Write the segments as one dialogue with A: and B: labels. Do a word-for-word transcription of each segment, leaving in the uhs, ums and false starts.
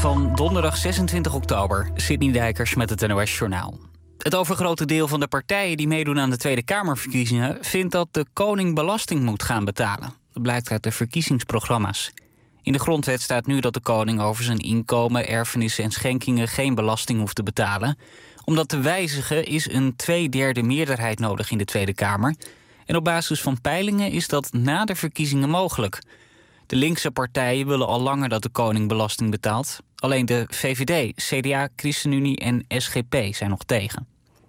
A: van donderdag zesentwintig oktober. Sidney Dijkers met het N O S-journaal. Het overgrote deel van de partijen die meedoen aan de Tweede Kamerverkiezingen vindt dat de koning belasting moet gaan betalen. Dat blijkt uit de verkiezingsprogramma's. In de grondwet staat nu dat de koning over zijn inkomen, erfenissen en schenkingen geen belasting hoeft te betalen. Om dat te wijzigen is een tweederde meerderheid nodig in de Tweede Kamer. En op basis van peilingen is dat na de verkiezingen mogelijk. De linkse partijen willen al langer dat de koning belasting betaalt. Alleen de V V D, C D A, ChristenUnie en S G P zijn nog tegen.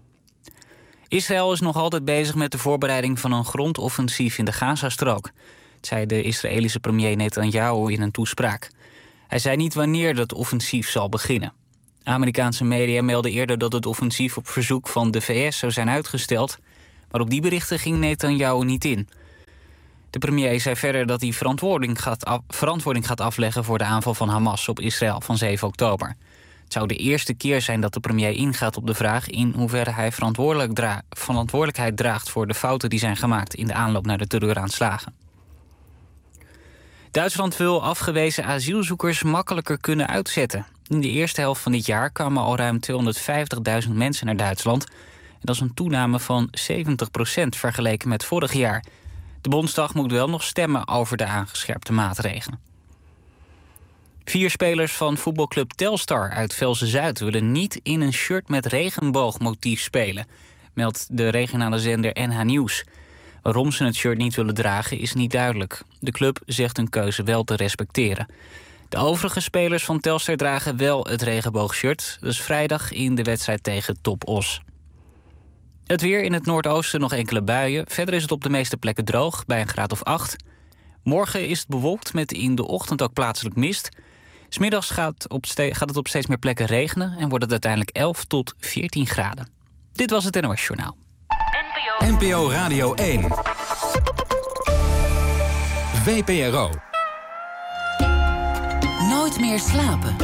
A: Israël is nog altijd bezig met de voorbereiding van een grondoffensief in de Gazastrook. Dat zei de Israëlische premier Netanyahu in een toespraak. Hij zei niet wanneer dat offensief zal beginnen. Amerikaanse media melden eerder dat het offensief op verzoek van de V S zou zijn uitgesteld. Maar op die berichten ging Netanyahu niet in. De premier zei verder dat hij verantwoording gaat, af, verantwoording gaat afleggen voor de aanval van Hamas op Israël van zeven oktober. Het zou de eerste keer zijn dat de premier ingaat op de vraag in hoeverre hij verantwoordelijk dra- verantwoordelijkheid draagt voor de fouten die zijn gemaakt in de aanloop naar de terreuraanslagen. Duitsland wil afgewezen asielzoekers makkelijker kunnen uitzetten. In de eerste helft van dit jaar kwamen al ruim tweehonderdvijftigduizend mensen naar Duitsland. En dat is een toename van zeventig procent vergeleken met vorig jaar. De Bondsdag moet wel nog stemmen over de aangescherpte maatregelen. Vier spelers van voetbalclub Telstar uit Velsen-Zuid willen niet in een shirt met regenboogmotief spelen, meldt de regionale zender N H Nieuws. Waarom ze het shirt niet willen dragen is niet duidelijk. De club zegt hun keuze wel te respecteren. De overige spelers van Telstar dragen wel het regenboogshirt. Dus vrijdag in de wedstrijd tegen Top Os. Het weer in het noordoosten nog enkele buien. Verder is het op de meeste plekken droog, bij een graad of acht. Morgen is het bewolkt met in de ochtend ook plaatselijk mist. 'S Middags gaat, op ste- gaat het op steeds meer plekken regenen en wordt het uiteindelijk elf tot veertien graden. Dit was het N O S-journaal.
B: N P O Radio één. V P R O.
C: Nooit meer slapen.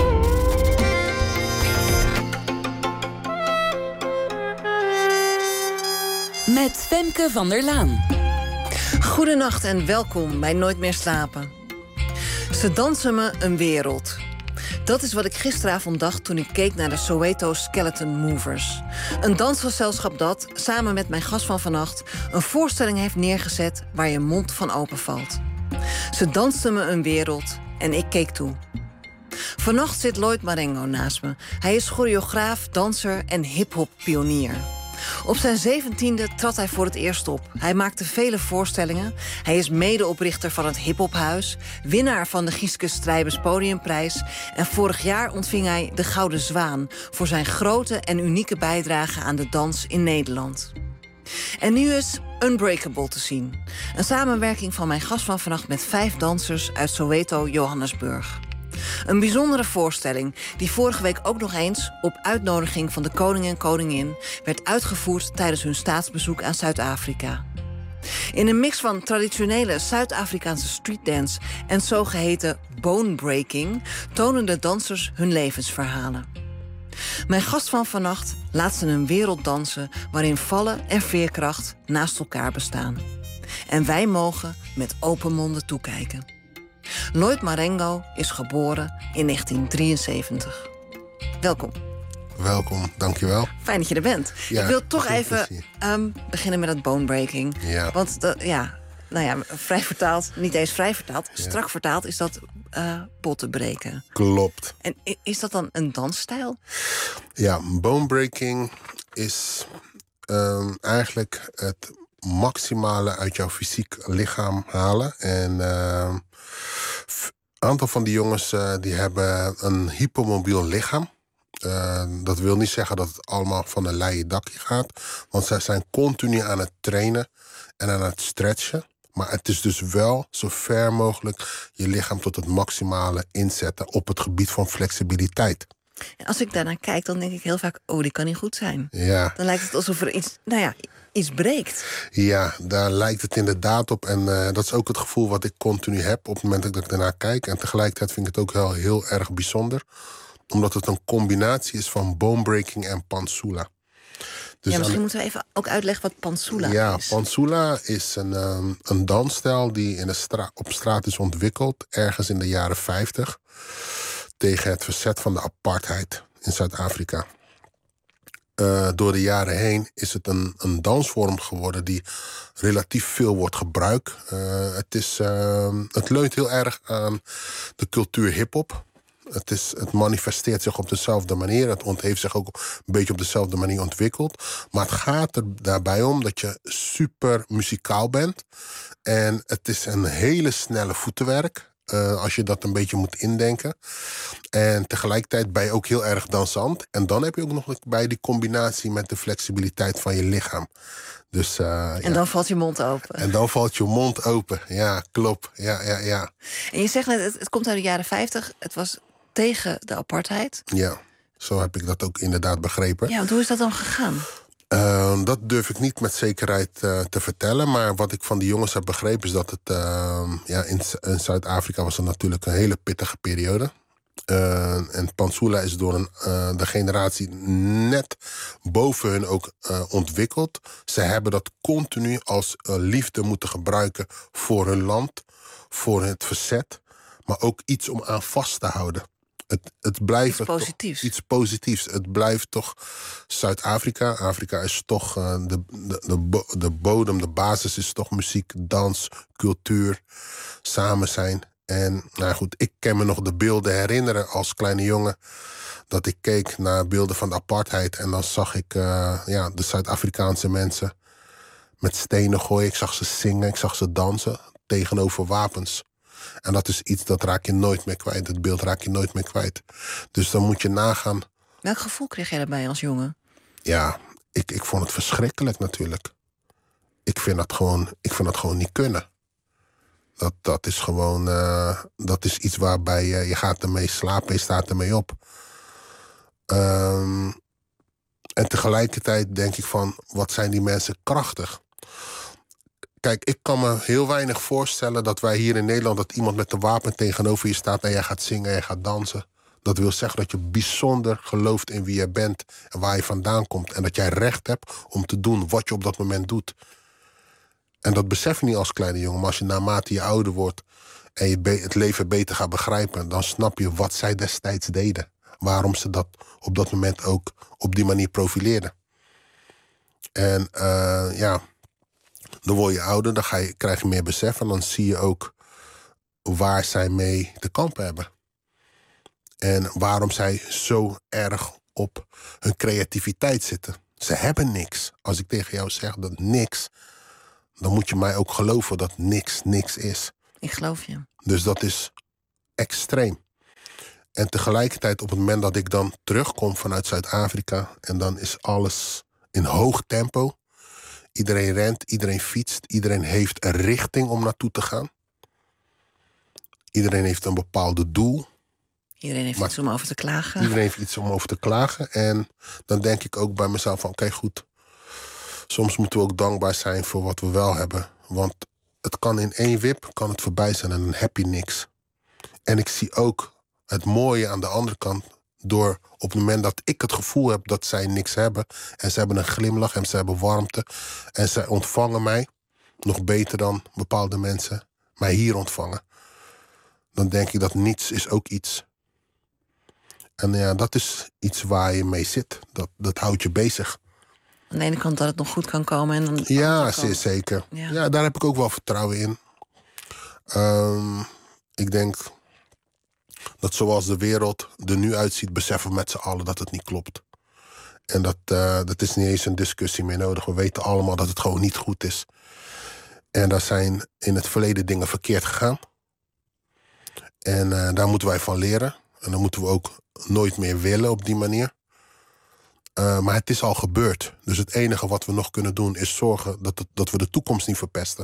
C: Met Femke van der Laan.
D: Goedenacht en welkom bij Nooit meer slapen. Ze dansen me een wereld. Dat is wat ik gisteravond dacht toen ik keek naar de Soweto Skeleton Movers. Een dansgezelschap dat, samen met mijn gast van vannacht, een voorstelling heeft neergezet waar je mond van openvalt. Ze dansten me een wereld en ik keek toe. Vannacht zit Lloyd Marengo naast me. Hij is choreograaf, danser en hip-hop-pionier. Op zijn zeventiende trad hij voor het eerst op. Hij maakte vele voorstellingen. Hij is medeoprichter van het Hiphophuis, winnaar van de Gieske Strijbers Podiumprijs. En vorig jaar ontving hij de Gouden Zwaan voor zijn grote en unieke bijdrage aan de dans in Nederland. En nu is Unbreakable te zien. Een samenwerking van mijn gast van vannacht met vijf dansers uit Soweto, Johannesburg. Een bijzondere voorstelling die vorige week ook nog eens op uitnodiging van de koning en koningin werd uitgevoerd tijdens hun staatsbezoek aan Zuid-Afrika. In een mix van traditionele Zuid-Afrikaanse streetdance en zogeheten bonebreaking tonen de dansers hun levensverhalen. Mijn gast van vannacht laat ze een wereld dansen waarin vallen en veerkracht naast elkaar bestaan. En wij mogen met open monden toekijken. Lloyd Marengo is geboren in negentien drieënzeventig. Welkom.
E: Welkom, dankjewel.
D: Fijn dat je er bent.
E: Ja,
D: ik wil toch even um, beginnen met dat bonebreaking.
E: Ja.
D: Want dat, ja, nou ja, vrij vertaald, niet eens vrij vertaald, ja. strak vertaald is dat uh, potten breken.
E: Klopt.
D: En is dat dan een dansstijl?
E: Ja, bonebreaking is um, eigenlijk het maximale uit jouw fysiek lichaam halen. En uh, een aantal van die jongens uh, die hebben een hypermobiel lichaam. Uh, dat wil niet zeggen dat het allemaal van een leien dakje gaat. Want zij zijn continu aan het trainen en aan het stretchen. Maar het is dus wel zo ver mogelijk je lichaam tot het maximale inzetten op het gebied van flexibiliteit.
D: En als ik daarnaar kijk, dan denk ik heel vaak, oh, die kan niet goed zijn.
E: Ja.
D: Dan lijkt het alsof er iets, nou ja, iets breekt.
E: Ja, daar lijkt het inderdaad op. En uh, dat is ook het gevoel wat ik continu heb op het moment dat ik daarnaar kijk. En tegelijkertijd vind ik het ook heel, heel erg bijzonder. Omdat het een combinatie is van bonebreaking en pansula. Dus
D: ja, misschien
E: aan...
D: moeten we even ook uitleggen wat pansula
E: ja,
D: is.
E: Ja, pansula is een, um, een dansstijl die in de stra- op straat is ontwikkeld. Ergens in de jaren vijftig. tegen het verzet van de apartheid in Zuid-Afrika. Uh, door de jaren heen is het een, een dansvorm geworden die relatief veel wordt gebruikt. Uh, het, is, uh, het leunt heel erg aan de cultuur hip-hop. Het, is, het manifesteert zich op dezelfde manier. Het ont- heeft zich ook een beetje op dezelfde manier ontwikkeld. Maar het gaat er daarbij om dat je super muzikaal bent. En het is een hele snelle voetenwerk. Uh, als je dat een beetje moet indenken. En tegelijkertijd ben je ook heel erg dansant. En dan heb je ook nog bij die combinatie met de flexibiliteit van je lichaam. Dus, uh,
D: en
E: ja.
D: dan valt je mond open.
E: En dan valt je mond open. Ja, klopt. Ja, ja, ja.
D: En je zegt net, het, het komt uit de jaren vijftig. Het was tegen de apartheid.
E: Ja, zo heb ik dat ook inderdaad begrepen.
D: Ja, want hoe is dat dan gegaan?
E: Uh, dat durf ik niet met zekerheid uh, te vertellen. Maar wat ik van die jongens heb begrepen is dat het... Uh, ja, in, in Zuid-Afrika was het natuurlijk een hele pittige periode. Uh, en Pantsula is door een, uh, de generatie net boven hun ook uh, ontwikkeld. Ze hebben dat continu als uh, liefde moeten gebruiken voor hun land. Voor het verzet. Maar ook iets om aan vast te houden. Het, het blijft
D: iets positiefs.
E: Toch, iets positiefs. Het blijft toch Zuid-Afrika. Afrika is toch uh, de, de, de, de bodem, de basis is toch muziek, dans, cultuur, samen zijn. En nou goed, ik kan me nog de beelden herinneren als kleine jongen. Dat ik keek naar beelden van de apartheid. En dan zag ik uh, ja, de Zuid-Afrikaanse mensen met stenen gooien. Ik zag ze zingen, ik zag ze dansen tegenover wapens. En dat is iets dat raak je nooit meer kwijt. Het beeld raak je nooit meer kwijt. Dus dan moet je nagaan.
D: Welk gevoel kreeg jij daarbij als jongen?
E: Ja, ik, ik vond het verschrikkelijk natuurlijk. Ik vind dat gewoon, ik vind dat gewoon niet kunnen. Dat, dat is gewoon... Uh, dat is iets waarbij je, je gaat ermee slapen, je staat ermee op. Um, en tegelijkertijd denk ik van, wat zijn die mensen krachtig? Kijk, ik kan me heel weinig voorstellen dat wij hier in Nederland... dat iemand met een wapen tegenover je staat en jij gaat zingen en jij gaat dansen. Dat wil zeggen dat je bijzonder gelooft in wie je bent en waar je vandaan komt. En dat jij recht hebt om te doen wat je op dat moment doet. En dat besef je niet als kleine jongen. Maar als je naarmate je ouder wordt en je be- het leven beter gaat begrijpen... dan snap je wat zij destijds deden. Waarom ze dat op dat moment ook op die manier profileerden. En uh, ja... Dan word je ouder, dan ga je, krijg je meer besef... en dan zie je ook waar zij mee te kampen hebben. En waarom zij zo erg op hun creativiteit zitten. Ze hebben niks. Als ik tegen jou zeg dat niks... dan moet je mij ook geloven dat niks niks is.
D: Ik geloof je.
E: Dus dat is extreem. En tegelijkertijd op het moment dat ik dan terugkom vanuit Zuid-Afrika... en dan is alles in hoog tempo... Iedereen rent, iedereen fietst, iedereen heeft een richting om naartoe te gaan. Iedereen heeft een bepaalde doel.
D: Iedereen heeft
E: maar
D: iets om over te klagen.
E: Iedereen heeft iets om over te klagen. En dan denk ik ook bij mezelf van, oké, okay, goed. Soms moeten we ook dankbaar zijn voor wat we wel hebben. Want het kan in één wip kan het voorbij zijn en dan heb je niks. En ik zie ook het mooie aan de andere kant... door op het moment dat ik het gevoel heb dat zij niks hebben... en ze hebben een glimlach en ze hebben warmte... en zij ontvangen mij nog beter dan bepaalde mensen mij hier ontvangen... dan denk ik dat niets is ook iets. En ja, dat is iets waar je mee zit. Dat, dat houdt je bezig.
D: Aan de ene kant dat het nog goed kan komen. En dan
E: ja, zeer zeker. Ja. ja, daar heb ik ook wel vertrouwen in. Um, ik denk... dat zoals de wereld er nu uitziet... beseffen we met z'n allen dat het niet klopt. En dat, uh, dat is niet eens een discussie meer nodig. We weten allemaal dat het gewoon niet goed is. En daar zijn in het verleden dingen verkeerd gegaan. En uh, daar moeten wij van leren. En dan moeten we ook nooit meer willen op die manier. Uh, maar het is al gebeurd. Dus het enige wat we nog kunnen doen... is zorgen dat, het, dat we de toekomst niet verpesten.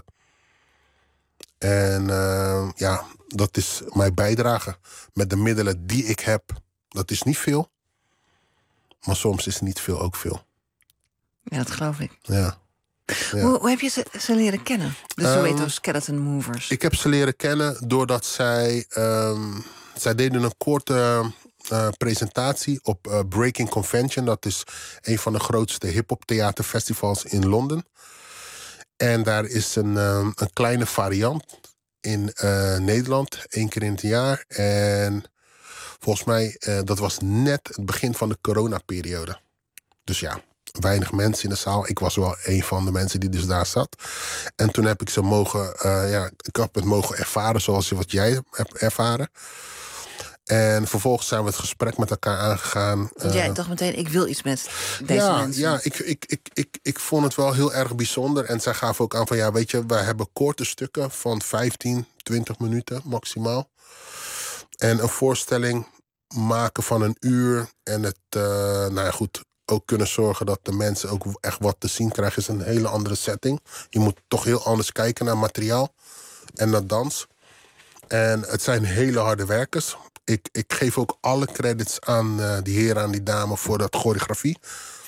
E: En uh, ja, dat is mijn bijdrage. Met de middelen die ik heb. Dat is niet veel. Maar soms is niet veel ook veel.
D: Ja, dat geloof ik.
E: Ja. ja.
D: Hoe, hoe heb je ze, ze leren kennen? De Soweto um, Skeleton Movers.
E: Ik heb ze leren kennen doordat zij... Um, zij deden een korte uh, presentatie op uh, Breaking Convention. Dat is een van de grootste hip-hop theaterfestivals in Londen. En daar is een, um, een kleine variant in uh, Nederland, één keer in het jaar. En Volgens mij, uh, dat was net het begin van de coronaperiode. Dus ja, weinig mensen in de zaal. Ik was wel een van de mensen die dus daar zat. En toen heb ik ze mogen, uh, ja, ik heb het mogen ervaren zoals wat jij hebt ervaren. En vervolgens zijn we het gesprek met elkaar aangegaan.
D: Uh, jij dacht meteen, ik wil iets met deze
E: ja,
D: mensen.
E: Ja, ik, ik, ik, ik, ik vond het wel heel erg bijzonder. En zij gaven ook aan van, ja, weet je, wij hebben korte stukken van vijftien, twintig minuten maximaal. En een voorstelling maken van een uur. En het, uh, nou ja, goed, ook kunnen zorgen dat de mensen ook echt wat te zien krijgen, is een hele andere setting. Je moet toch heel anders kijken naar materiaal en naar dans. En het zijn hele harde werkers. Ik, ik geef ook alle credits aan uh, die heren en die dame voor dat choreografie.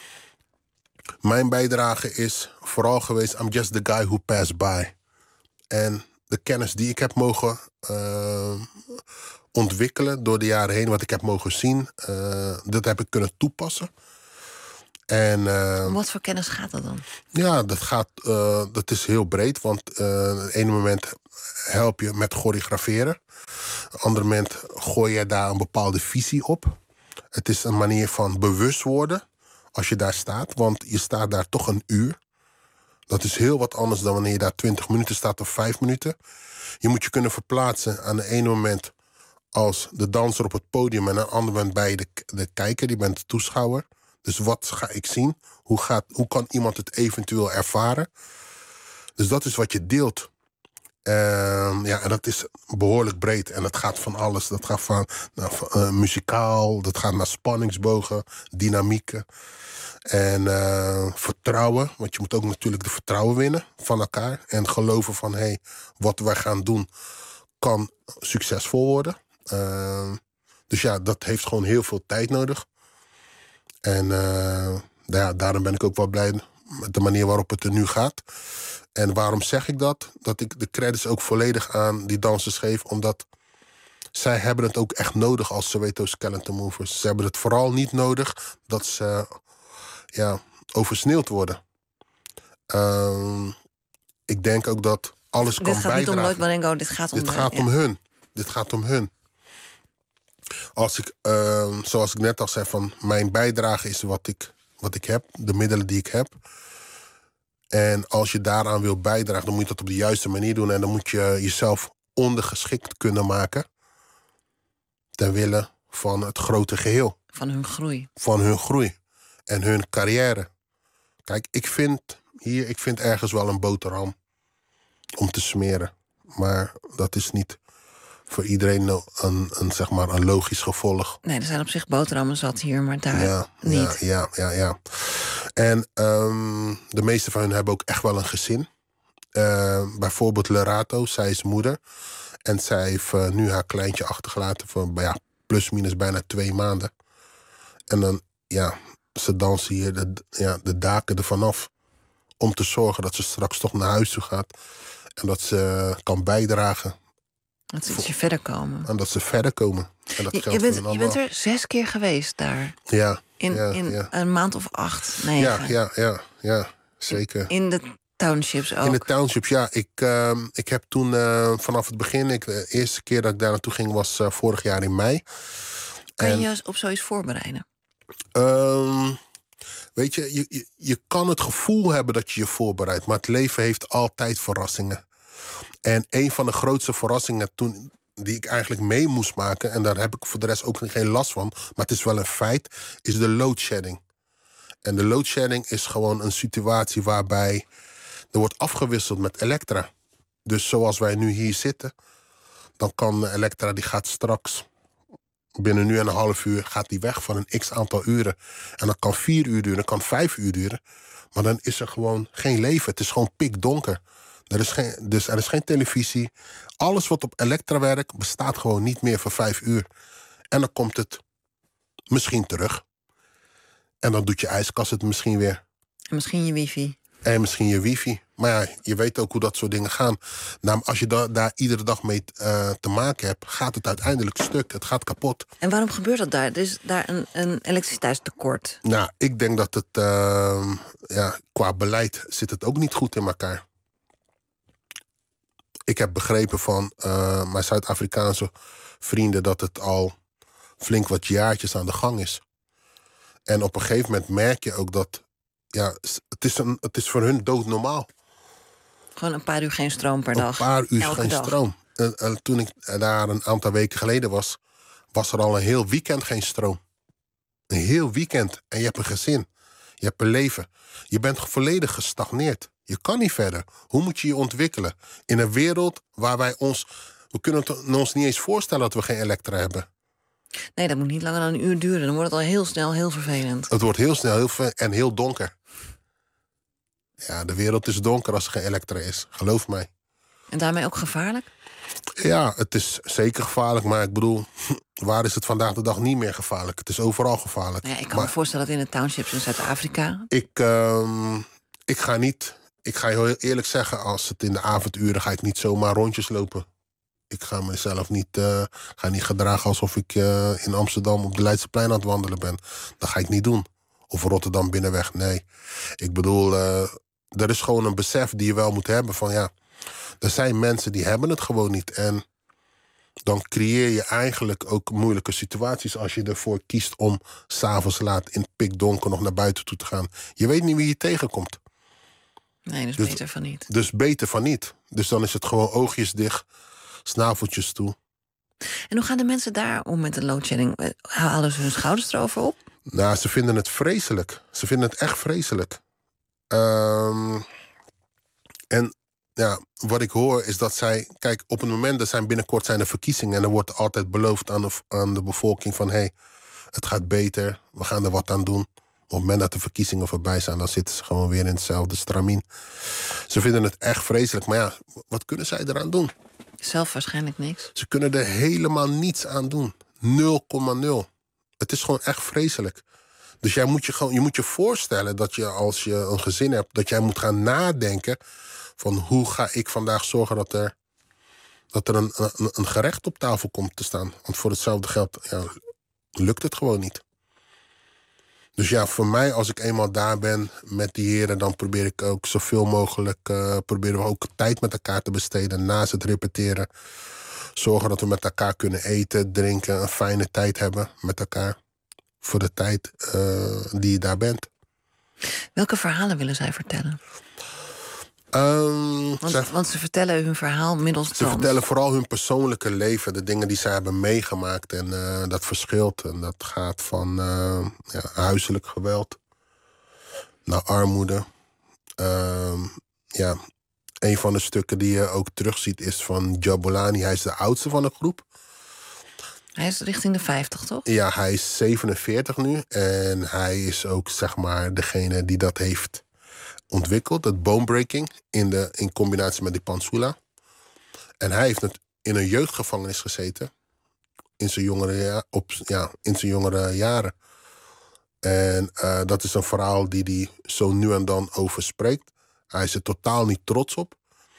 E: Mijn bijdrage is vooral geweest, I'm just the guy who passed by. En de kennis die ik heb mogen uh, ontwikkelen door de jaren heen, wat ik heb mogen zien, uh, dat heb ik kunnen toepassen. En, uh,
D: wat voor kennis gaat dat dan?
E: Ja, dat, gaat, uh, dat is heel breed. Want uh, het ene moment help je met choreograferen. Op andere moment gooi je daar een bepaalde visie op. Het is een manier van bewust worden als je daar staat. Want je staat daar toch een uur. Dat is heel wat anders dan wanneer je daar twintig minuten staat of vijf minuten. Je moet je kunnen verplaatsen aan het ene moment als de danser op het podium. En aan het andere moment bij de, de kijker, die bent de toeschouwer. Dus wat ga ik zien? Hoe, gaat, hoe kan iemand het eventueel ervaren? Dus dat is wat je deelt. Uh, ja, en dat is behoorlijk breed. En dat gaat van alles. Dat gaat van nou, uh, muzikaal, dat gaat naar spanningsbogen, dynamieken. En uh, vertrouwen. Want je moet ook natuurlijk de vertrouwen winnen van elkaar. En geloven van, hé, hey, wat wij gaan doen kan succesvol worden. Uh, dus ja, dat heeft gewoon heel veel tijd nodig. En uh, ja, daarom ben ik ook wel blij met de manier waarop het er nu gaat. En waarom zeg ik dat? Dat ik de credits ook volledig aan die dansers geef. Omdat zij hebben het ook echt nodig als Soweto Skeleton Movers. Ze hebben het vooral niet nodig dat ze ja, oversneeuwd worden. Uh, ik denk ook dat alles
D: dit
E: kan
D: bijdragen. Dit gaat niet om Nooit Marengo, dit gaat om
E: Dit
D: de,
E: gaat
D: ja.
E: om hun. Dit gaat om hun. Als ik, uh, zoals ik net al zei, van mijn bijdrage is wat ik, wat ik heb. De middelen die ik heb. En als je daaraan wil bijdragen, dan moet je dat op de juiste manier doen. En dan moet je jezelf ondergeschikt kunnen maken. Ter wille van het grote geheel.
D: Van hun groei.
E: Van hun groei. En hun carrière. Kijk, ik vind hier, ik vind ergens wel een boterham om te smeren. Maar dat is niet voor iedereen een, een, zeg maar een logisch gevolg.
D: Nee, er zijn op zich boterhammen zat hier, maar daar
E: ja,
D: niet.
E: Ja, ja, ja, ja. En um, de meeste van hen hebben ook echt wel een gezin. Uh, bijvoorbeeld Lerato, zij is moeder. En zij heeft uh, nu haar kleintje achtergelaten voor ja, plus minus bijna twee maanden. En dan, ja, ze dansen hier de, ja, de daken ervan af. Om te zorgen dat ze straks toch naar huis toe gaat. En dat ze kan bijdragen.
D: Dat ze ietsje verder komen.
E: En dat ze verder komen. En dat
D: je, je, bent, je bent er zes keer geweest daar.
E: Ja.
D: In,
E: ja,
D: in
E: ja.
D: een maand of acht, negen.
E: Ja, ja, ja, ja, zeker.
D: In, in de townships ook.
E: In de townships, ja. Ik, uh, ik heb toen uh, vanaf het begin... Ik, de eerste keer dat ik daar naartoe ging was uh, vorig jaar in mei.
D: Kan
E: en,
D: je je op zoiets voorbereiden?
E: Uh, weet je, je, je, je kan het gevoel hebben dat je je voorbereidt. Maar het leven heeft altijd verrassingen. En een van de grootste verrassingen toen, die ik eigenlijk mee moest maken... en daar heb ik voor de rest ook geen last van... maar het is wel een feit, is de loadshedding. En de loadshedding is gewoon een situatie waarbij... er wordt afgewisseld met elektra. Dus zoals wij nu hier zitten... dan kan elektra, die gaat straks... binnen nu en een half uur gaat die weg van een x-aantal uren. En dat kan vier uur duren, dat kan vijf uur duren. Maar dan is er gewoon geen leven. Het is gewoon pikdonker. Er is geen, dus er is geen televisie. Alles wat op elektra werkt bestaat gewoon niet meer voor vijf uur. En dan komt het misschien terug. En dan doet je ijskast het misschien weer.
D: En misschien je wifi.
E: En misschien je wifi. Maar ja, je weet ook hoe dat soort dingen gaan. Nou, als je da- daar iedere dag mee uh, te maken hebt... gaat het uiteindelijk stuk. Het gaat kapot.
D: En waarom gebeurt dat daar? Er is daar een, een elektriciteitstekort.
E: Nou, ik denk dat het... Uh, ja, qua beleid zit het ook niet goed in elkaar. Ik heb begrepen van uh, mijn Zuid-Afrikaanse vrienden... dat het al flink wat jaartjes aan de gang is. En op een gegeven moment merk je ook dat... ja, het is, een, het is voor hun doodnormaal.
D: Gewoon een paar uur geen stroom per dag.
E: Een paar uur
D: Elke
E: geen
D: dag.
E: stroom. En, en toen ik daar een aantal weken geleden was... was er al een heel weekend geen stroom. Een heel weekend. En je hebt een gezin. Je hebt een leven. Je bent volledig gestagneerd. Je kan niet verder. Hoe moet je je ontwikkelen? In een wereld waar wij ons... we kunnen het ons niet eens voorstellen dat we geen elektra hebben.
D: Nee, dat moet niet langer dan een uur duren. Dan wordt het al heel snel heel vervelend.
E: Het wordt heel snel heel ver en heel donker. Ja, de wereld is donker als er geen elektra is. Geloof mij.
D: En daarmee ook gevaarlijk?
E: Ja, het is zeker gevaarlijk. Maar ik bedoel, waar is het vandaag de dag niet meer gevaarlijk? Het is overal gevaarlijk.
D: Ja, ik kan
E: maar
D: me voorstellen dat in de townships in Zuid-Afrika...
E: Ik, uh, ik ga niet... Ik ga je heel eerlijk zeggen, als het in de avonduren... ga ik niet zomaar rondjes lopen. Ik ga mezelf niet, uh, ga niet gedragen alsof ik uh, in Amsterdam op de Leidseplein aan het wandelen ben. Dat ga ik niet doen. Of Rotterdam binnenweg, nee. Ik bedoel, uh, er is gewoon een besef die je wel moet hebben van ja... er zijn mensen die hebben het gewoon niet. En dan creëer je eigenlijk ook moeilijke situaties... als je ervoor kiest om 's avonds laat in het pikdonker nog naar buiten toe te gaan. Je weet niet wie je tegenkomt.
D: Nee, dus,
E: Dus-
D: beter van niet.
E: Dus beter van niet. Dus dan is het gewoon oogjes dicht, snaveltjes toe.
D: En hoe gaan de mensen daar om met de loadshedding? Eh, Halen ze hun schouders erover op?
E: Nou, ze vinden het vreselijk. Ze vinden het echt vreselijk. Ehm, en ja, wat ik hoor is dat zij... Kijk, op het moment dat zijn binnenkort zijn er verkiezingen... en er wordt altijd beloofd aan de, aan de bevolking van... hé, hey, het gaat beter, we gaan er wat aan doen. Op het moment dat de verkiezingen voorbij zijn... dan zitten ze gewoon weer in hetzelfde stramien. Ze vinden het echt vreselijk. Maar ja, wat kunnen zij eraan doen?
D: Zelf waarschijnlijk niks.
E: Ze kunnen er helemaal niets aan doen. nul komma nul. Het is gewoon echt vreselijk. Dus jij moet je gewoon, je moet je voorstellen dat je als je een gezin hebt... dat jij moet gaan nadenken van hoe ga ik vandaag zorgen dat er, dat er een, een, een gerecht op tafel komt te staan. Want voor hetzelfde geld ja, lukt het gewoon niet. Dus ja, voor mij, als ik eenmaal daar ben met die heren... dan probeer ik ook zoveel mogelijk... Uh, proberen we ook tijd met elkaar te besteden naast het repeteren. Zorgen dat we met elkaar kunnen eten, drinken... een fijne tijd hebben met elkaar. Voor de tijd uh, die je daar bent.
D: Welke verhalen willen zij vertellen?
E: Um,
D: Want,
E: zij,
D: want ze vertellen hun verhaal middels
E: ze
D: dans.
E: vertellen vooral hun persoonlijke leven. De dingen die zij hebben meegemaakt. En uh, dat verschilt. En dat gaat van uh, ja, huiselijk geweld... naar armoede. Uh, ja, een van de stukken die je ook terugziet is van Jabulani. Hij is de oudste van de groep.
D: Hij is richting de vijftig, toch?
E: Ja, hij is zevenenveertig nu. En hij is ook, zeg maar, degene die dat heeft ontwikkeld. Het bonebreaking in, de, in combinatie met die Pansula. En hij heeft het in een jeugdgevangenis gezeten. In zijn jongere, ja, op, ja, in zijn jongere jaren. En uh, dat is een verhaal die hij zo nu en dan over spreekt. Hij is er totaal niet trots op.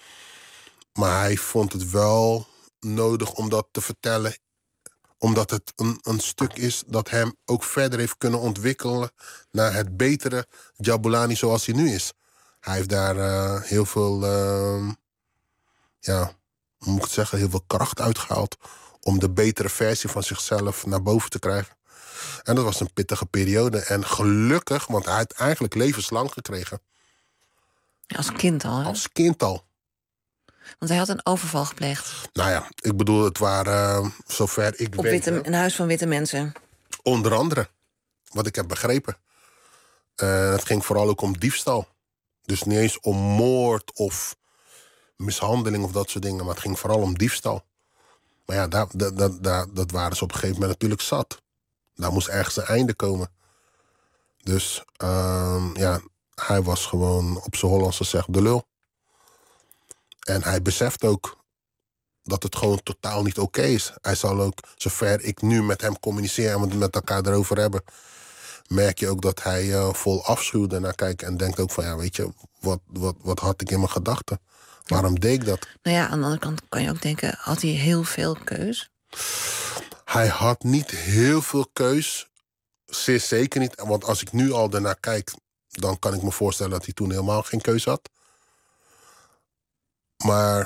E: Maar hij vond het wel nodig om dat te vertellen... omdat het een, een stuk is dat hem ook verder heeft kunnen ontwikkelen... naar het betere Jabulani zoals hij nu is. Hij heeft daar uh, heel veel, uh, ja, hoe moet ik het zeggen... heel veel kracht uitgehaald om de betere versie van zichzelf naar boven te krijgen. En dat was een pittige periode. En gelukkig, want hij had eigenlijk levenslang gekregen.
D: Ja, als kind al, hè?
E: Als kind al.
D: Want hij had een overval gepleegd.
E: Nou ja, ik bedoel, het waren, uh, zover ik
D: Op
E: weet...
D: witte,
E: hè,
D: een huis van witte mensen.
E: onder andere, wat ik heb begrepen. Uh, het ging vooral ook om diefstal. Dus niet eens om moord of mishandeling of dat soort dingen... maar het ging vooral om diefstal. Maar ja, daar, daar, daar, daar, dat waren ze op een gegeven moment natuurlijk zat. Daar moest ergens een einde komen. Dus uh, ja, hij was gewoon op zijn Hollands gezegd de lul. En hij beseft ook dat het gewoon totaal niet oké is. Hij zal ook, zover ik nu met hem communiceer en we het met elkaar erover hebben... merk je ook dat hij uh, vol afschuw ernaar kijkt... en denkt ook van, ja, weet je, wat, wat, wat had ik in mijn gedachten? Waarom deed ik dat?
D: Nou ja, aan de andere kant kan je ook denken... had hij heel veel keus?
E: Hij had niet heel veel keus. Zeer zeker niet. Want als ik nu al ernaar kijk... dan kan ik me voorstellen dat hij toen helemaal geen keus had. Maar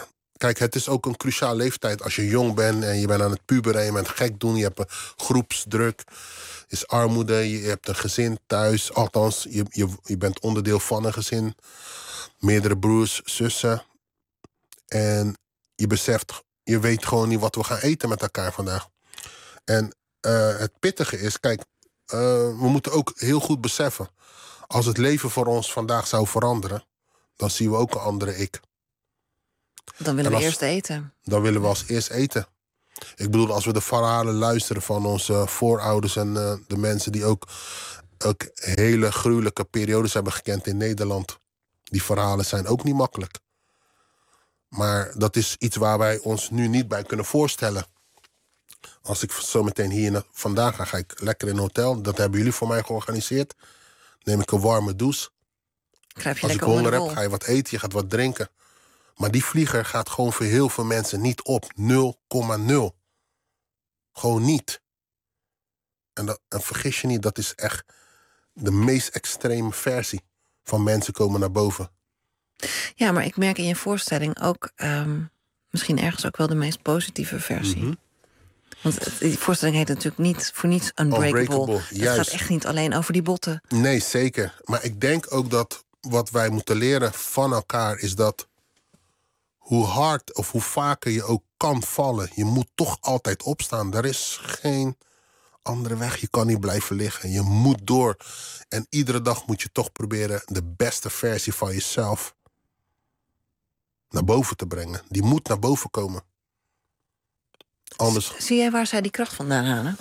E: kijk, het is ook een cruciaal leeftijd. Als je jong bent en je bent aan het puberen... je bent gek doen, je hebt een groepsdruk... is armoede, je hebt een gezin thuis. Althans, je, je, je bent onderdeel van een gezin. Meerdere broers, zussen. En je beseft, je weet gewoon niet wat we gaan eten met elkaar vandaag. En uh, het pittige is, kijk, uh, we moeten ook heel goed beseffen... als het leven voor ons vandaag zou veranderen... dan zien we ook een andere ik.
D: Dan willen
E: als,
D: we eerst eten.
E: Dan willen we als eerst eten. Ik bedoel, als we de verhalen luisteren van onze voorouders... en uh, de mensen die ook, ook hele gruwelijke periodes hebben gekend in Nederland... die verhalen zijn ook niet makkelijk. Maar dat is iets waar wij ons nu niet bij kunnen voorstellen. Als ik zo meteen hier vandaan ga, ga ik lekker in een hotel. Dat hebben jullie voor mij georganiseerd. Neem ik een warme douche.
D: Kruip je
E: Als ik
D: lekker onder
E: honger
D: de
E: heb,
D: bol.
E: ga je wat eten, je gaat wat drinken. Maar die vlieger gaat gewoon voor heel veel mensen niet op. nul komma nul. Gewoon niet. En, dat, en vergis je niet, dat is echt de meest extreme versie van mensen komen naar boven.
D: Ja, maar ik merk in je voorstelling ook... Um, misschien ergens ook wel de meest positieve versie.
E: Mm-hmm.
D: Want die voorstelling heet natuurlijk niet voor niets Unbreakable.
E: Unbreakable,
D: het
E: juist.
D: gaat echt niet alleen over die botten.
E: Nee, zeker. Maar ik denk ook dat wat wij moeten leren van elkaar... is dat hoe hard of hoe vaker je ook kan vallen... je moet toch altijd opstaan. Er is geen andere weg. Je kan niet blijven liggen. Je moet door. En iedere dag moet je toch proberen... de beste versie van jezelf naar boven te brengen. Die moet naar boven komen. Anders...
D: Zie jij waar zij die kracht vandaan halen?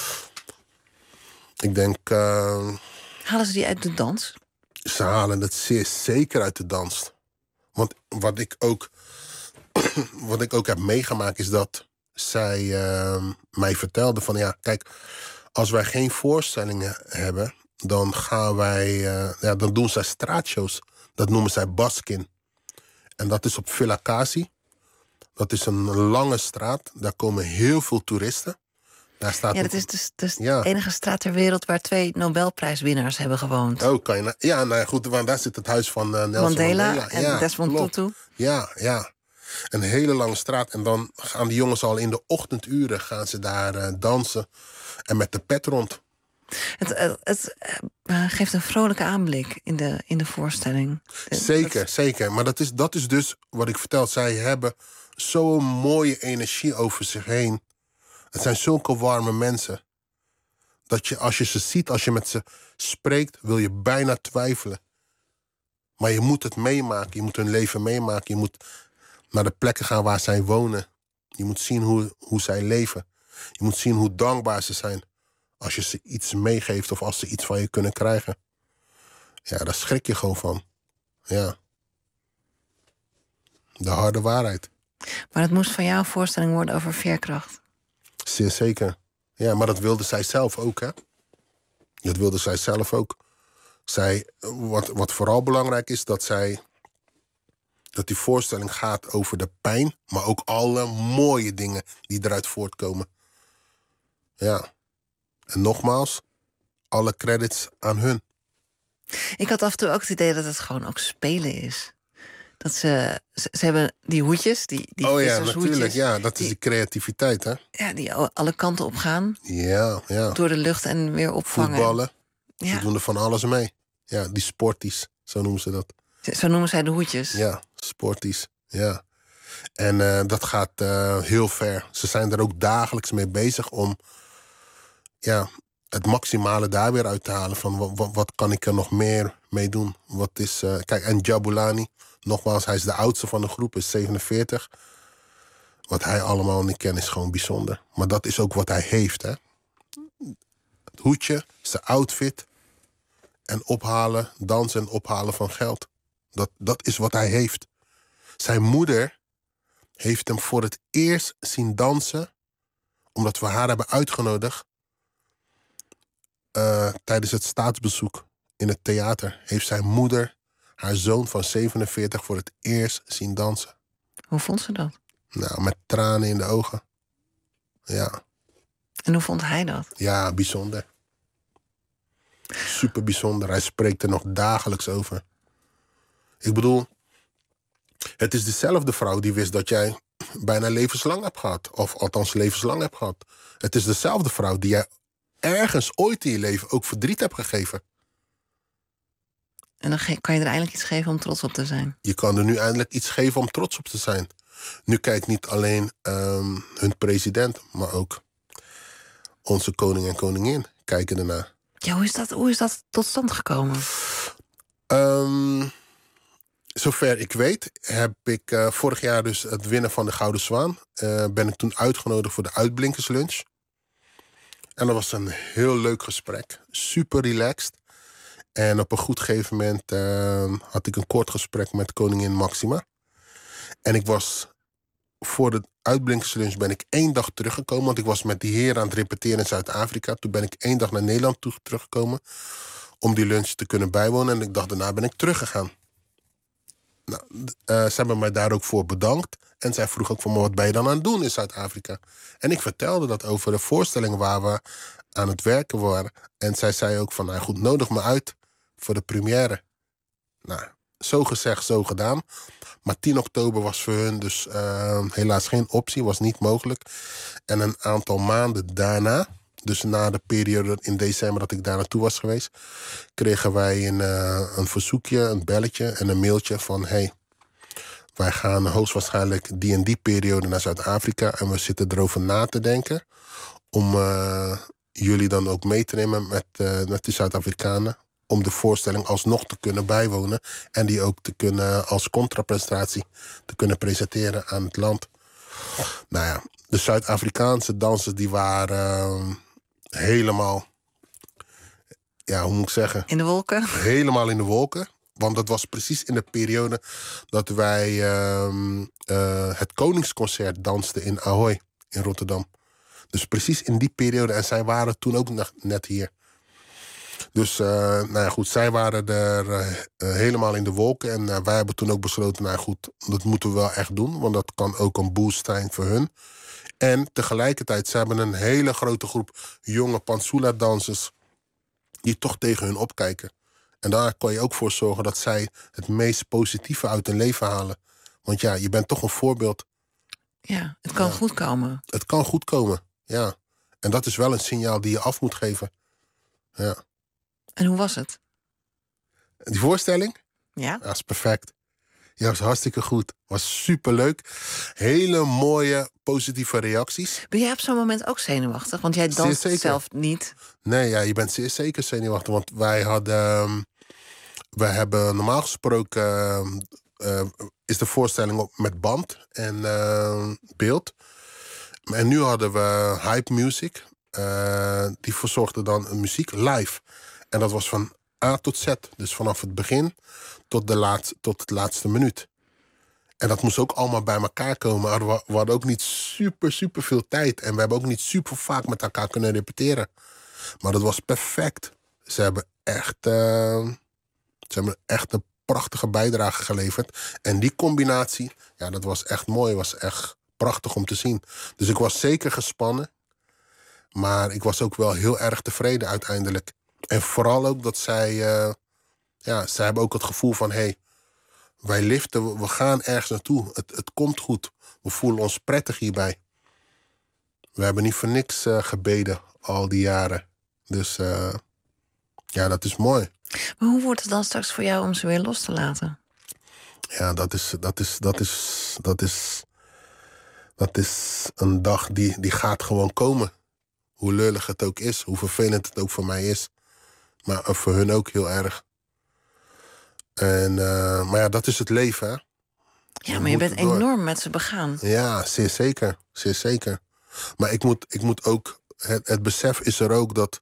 E: Ik denk... Uh...
D: Halen ze die uit de dans?
E: Ze halen het zeer zeker uit de dans. Want wat ik ook... wat ik ook heb meegemaakt is dat zij uh, mij vertelde van... ja, kijk, als wij geen voorstellingen hebben... dan gaan wij... Uh, ja, dan doen zij straatshows. Dat noemen zij buskin. En dat is op Villa Kasi. Dat is een lange straat. Daar komen heel veel toeristen. Daar staat
D: ja, dat
E: een...
D: is dus, dus
E: ja.
D: de enige straat ter wereld... waar twee Nobelprijswinnaars hebben gewoond.
E: Oh, kan je na... Ja, nou goed, want daar zit het huis van uh, Nelson
D: Mandela,
E: Mandela.
D: en
E: ja,
D: Desmond
E: klopt.
D: Tutu.
E: Ja, ja. Een hele lange straat. En dan gaan die jongens al in de ochtenduren... gaan ze daar uh, dansen. En met de pet rond.
D: Het, het, het uh, geeft een vrolijke aanblik in de, in de voorstelling.
E: Zeker,
D: dat...
E: zeker. Maar dat is, dat is dus wat ik vertel. Zij hebben zo'n mooie energie over zich heen. Het zijn zulke warme mensen. Dat je, als je ze ziet, als je met ze spreekt... wil je bijna twijfelen. Maar je moet het meemaken. Je moet hun leven meemaken. Je moet naar de plekken gaan waar zij wonen. Je moet zien hoe, hoe zij leven. Je moet zien hoe dankbaar ze zijn. Als je ze iets meegeeft of als ze iets van je kunnen krijgen. Ja, daar schrik je gewoon van. Ja. De harde waarheid.
D: Maar het moest van jou een voorstelling worden over veerkracht.
E: Zeer zeker. Ja, maar dat wilde zij zelf ook, hè. Dat wilde zij zelf ook. Zij, wat, wat vooral belangrijk is, dat zij... dat die voorstelling gaat over de pijn... maar ook alle mooie dingen die eruit voortkomen. Ja. En nogmaals, alle credits aan hun.
D: Ik had af en toe ook het idee dat het gewoon ook spelen is. Dat ze, ze, ze hebben die hoedjes, die, die
E: oh ja, natuurlijk.
D: hoedjes,
E: Ja, dat is
D: die,
E: die creativiteit, hè?
D: Ja, die alle kanten op gaan.
E: Ja, ja.
D: Door de lucht en weer opvangen.
E: Voetballen.
D: Ja.
E: Ze doen er van alles mee. Ja, die sporties, zo noemen ze dat.
D: Zo noemen zij de hoedjes.
E: Ja, sporties, ja. En uh, dat gaat uh, heel ver. Ze zijn er ook dagelijks mee bezig om... ja, het maximale daar weer uit te halen. Van wat, wat, wat kan ik er nog meer mee doen? Wat is, uh, kijk, en Jabulani, nogmaals, hij is de oudste van de groep, is zevenenveertig. Wat hij allemaal niet kent is gewoon bijzonder. Maar dat is ook wat hij heeft, hè. Het hoedje, zijn outfit en ophalen, dansen en ophalen van geld. Dat, dat is wat hij heeft. Zijn moeder heeft hem voor het eerst zien dansen, omdat we haar hebben uitgenodigd. Uh, tijdens het staatsbezoek in het theater heeft zijn moeder haar zoon van zevenenveertig voor het eerst zien dansen.
D: Hoe vond ze dat?
E: Nou, met tranen in de ogen. Ja.
D: En hoe vond hij dat?
E: Ja, bijzonder. Super bijzonder. Hij spreekt er nog dagelijks over. Ik bedoel, Het is dezelfde vrouw die wist dat jij bijna levenslang hebt gehad. Of althans levenslang hebt gehad. Het is dezelfde vrouw die jij ergens ooit in je leven ook verdriet hebt gegeven.
D: En dan ge- kan je er eindelijk iets geven om trots op te zijn.
E: Je kan er nu eindelijk iets geven om trots op te zijn. Nu kijkt niet alleen um, hun president, maar ook onze koning en koningin kijken ernaar.
D: Ja, hoe is dat, hoe is dat tot stand gekomen?
E: Um, zover ik weet heb ik uh, vorig jaar dus het winnen van de Gouden Zwaan. Uh, ben ik toen uitgenodigd voor de uitblinkerslunch. En dat was een heel leuk gesprek. Super relaxed. En op een goed gegeven moment uh, had ik een kort gesprek met koningin Maxima. En ik was voor de uitblinkerslunch ben ik één dag teruggekomen. Want ik was met die heren aan het repeteren in Zuid-Afrika. Toen ben ik één dag naar Nederland toe teruggekomen. Om die lunch te kunnen bijwonen. En ik dacht, daarna ben ik teruggegaan. Nou, uh, ze hebben mij daar ook voor bedankt. En zij vroeg ook van me, wat ben je dan aan het doen in Zuid-Afrika? En ik vertelde dat over de voorstelling waar we aan het werken waren. En zij zei ook van, nou goed, nodig me uit voor de première. Nou, zo gezegd, zo gedaan. Maar tien oktober was voor hun dus uh, helaas geen optie, was niet mogelijk. En een aantal maanden daarna, dus na de periode in december dat ik daar naartoe was geweest, kregen wij een, uh, een verzoekje, een belletje en een mailtje van, hey, wij gaan hoogstwaarschijnlijk die en die periode naar Zuid-Afrika en we zitten erover na te denken om uh, jullie dan ook mee te nemen met, uh, met de Zuid-Afrikanen, om de voorstelling alsnog te kunnen bijwonen en die ook te kunnen als contraprestatie te kunnen presenteren aan het land. Nou ja, de Zuid-Afrikaanse dansers die waren uh, helemaal, ja, hoe moet ik zeggen?
D: In de wolken?
E: Helemaal in de wolken. Want dat was precies in de periode dat wij uh, uh, het Koningsconcert dansten in Ahoy in Rotterdam. Dus precies in die periode. En zij waren toen ook net hier. Dus uh, nou ja, goed, zij waren er uh, uh, helemaal in de wolken. En uh, wij hebben toen ook besloten, nou goed, dat moeten we wel echt doen. Want dat kan ook een boost zijn voor hun. En tegelijkertijd, ze hebben een hele grote groep jonge Pansula-dansers die toch tegen hun opkijken. En daar kan je ook voor zorgen dat zij het meest positieve uit hun leven halen. Want ja, je bent toch een voorbeeld.
D: Ja, het kan
E: ja.
D: goed komen.
E: Het kan goed komen, ja. En dat is wel een signaal die je af moet geven. Ja.
D: En hoe was het?
E: Die voorstelling?
D: Ja?
E: Ja, is perfect. Ja, was hartstikke goed. Was superleuk. Hele mooie, positieve reacties.
D: Ben jij op zo'n moment ook zenuwachtig? Want jij danst zelf niet.
E: Nee, ja, je bent zeer zeker zenuwachtig. Want wij hadden... wij hebben normaal gesproken... Uh, uh, is de voorstelling op met band en uh, beeld. En nu hadden we hype music. Uh, die verzorgde dan een muziek live. En dat was van A tot Z. Dus vanaf het begin tot, de laat, tot het laatste minuut. En dat moest ook allemaal bij elkaar komen. We, we hadden ook niet super, super veel tijd. En we hebben ook niet super vaak met elkaar kunnen repeteren. Maar dat was perfect. Ze hebben echt, uh, ze hebben echt een prachtige bijdrage geleverd. En die combinatie, ja, dat was echt mooi. Was echt prachtig om te zien. Dus ik was zeker gespannen. Maar ik was ook wel heel erg tevreden uiteindelijk. En vooral ook dat zij... Uh, ja, zij hebben ook het gevoel van... hey, wij liften, we gaan ergens naartoe. Het, het komt goed. We voelen ons prettig hierbij. We hebben niet voor niks uh, gebeden al die jaren. Dus uh, ja, dat is mooi.
D: Maar hoe wordt het dan straks voor jou om ze weer los te laten?
E: Ja, dat is... Dat is, dat is, dat is, dat is een dag die, die gaat gewoon komen. Hoe lullig het ook is. Hoe vervelend het ook voor mij is. Maar voor hun ook heel erg. En, uh, maar ja, dat is het leven, hè?
D: Ja, maar je bent enorm met ze begaan.
E: Ja, zeer zeker. Zeer zeker. Maar ik moet, ik moet ook... Het, het besef is er ook dat...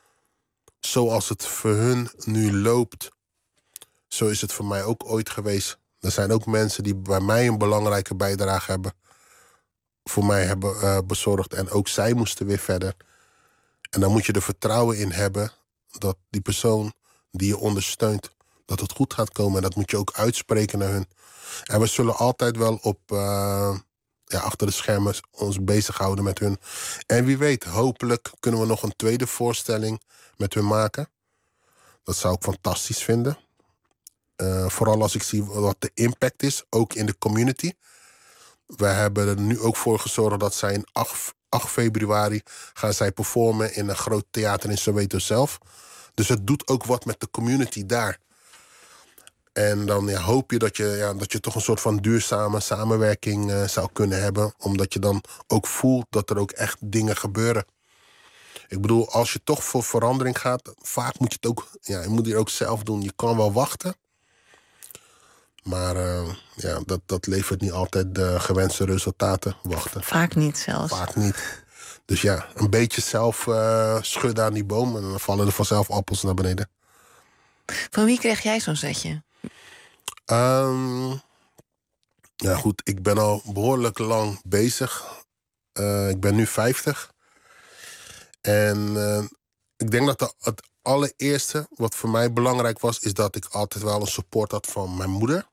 E: zoals het voor hun nu loopt... zo is het voor mij ook ooit geweest. Er zijn ook mensen die bij mij een belangrijke bijdrage hebben... voor mij hebben uh, bezorgd. En ook zij moesten weer verder. En dan moet je er vertrouwen in hebben... dat die persoon die je ondersteunt... dat het goed gaat komen. En dat moet je ook uitspreken naar hun. En we zullen altijd wel op... Uh, ja, achter de schermen ons bezighouden met hun. En wie weet, hopelijk kunnen we nog een tweede voorstelling met hun maken. Dat zou ik fantastisch vinden. Uh, vooral als ik zie wat de impact is, ook in de community. We hebben er nu ook voor gezorgd dat zij in acht februari... gaan zij performen in een groot theater in Soweto zelf. Dus het doet ook wat met de community daar. En dan ja, hoop je dat je, ja, dat je toch een soort van duurzame samenwerking uh, zou kunnen hebben. Omdat je dan ook voelt dat er ook echt dingen gebeuren. Ik bedoel, als je toch voor verandering gaat... vaak moet je het ook, ja, je moet het ook zelf doen. Je kan wel wachten. Maar uh, ja, dat, dat levert niet altijd de gewenste resultaten. Wachten.
D: Vaak niet zelfs.
E: Vaak niet. Dus ja, een beetje zelf uh, schudden aan die boom... en dan vallen er vanzelf appels naar beneden.
D: Van wie kreeg jij zo'n setje?
E: Um, ja goed, ik ben al behoorlijk lang bezig. Uh, ik ben nu vijftig. En uh, ik denk dat de, het allereerste wat voor mij belangrijk was... is dat ik altijd wel een support had van mijn moeder.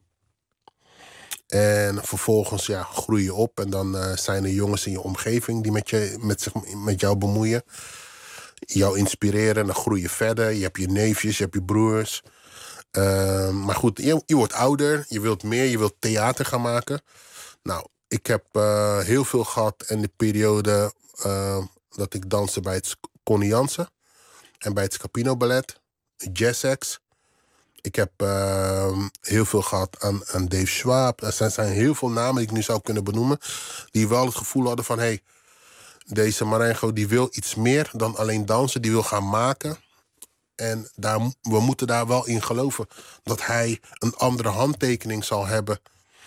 E: En vervolgens ja, groei je op. En dan uh, zijn er jongens in je omgeving die met, je, met, zich, met jou bemoeien. Jou inspireren en dan groei je verder. Je hebt je neefjes, je hebt je broers... Uh, maar goed, je, je wordt ouder, je wilt meer, je wilt theater gaan maken. Nou, ik heb uh, heel veel gehad in de periode uh, dat ik danste bij het Connie Jansen en bij het Scapino Ballet, Jazz Acts. Ik heb uh, heel veel gehad aan, aan Dave Schwab. Er zijn, zijn heel veel namen die ik nu zou kunnen benoemen, die wel het gevoel hadden van, hé, hey, deze Marengo die wil iets meer dan alleen dansen, die wil gaan maken. En daar, we moeten daar wel in geloven dat hij een andere handtekening zal hebben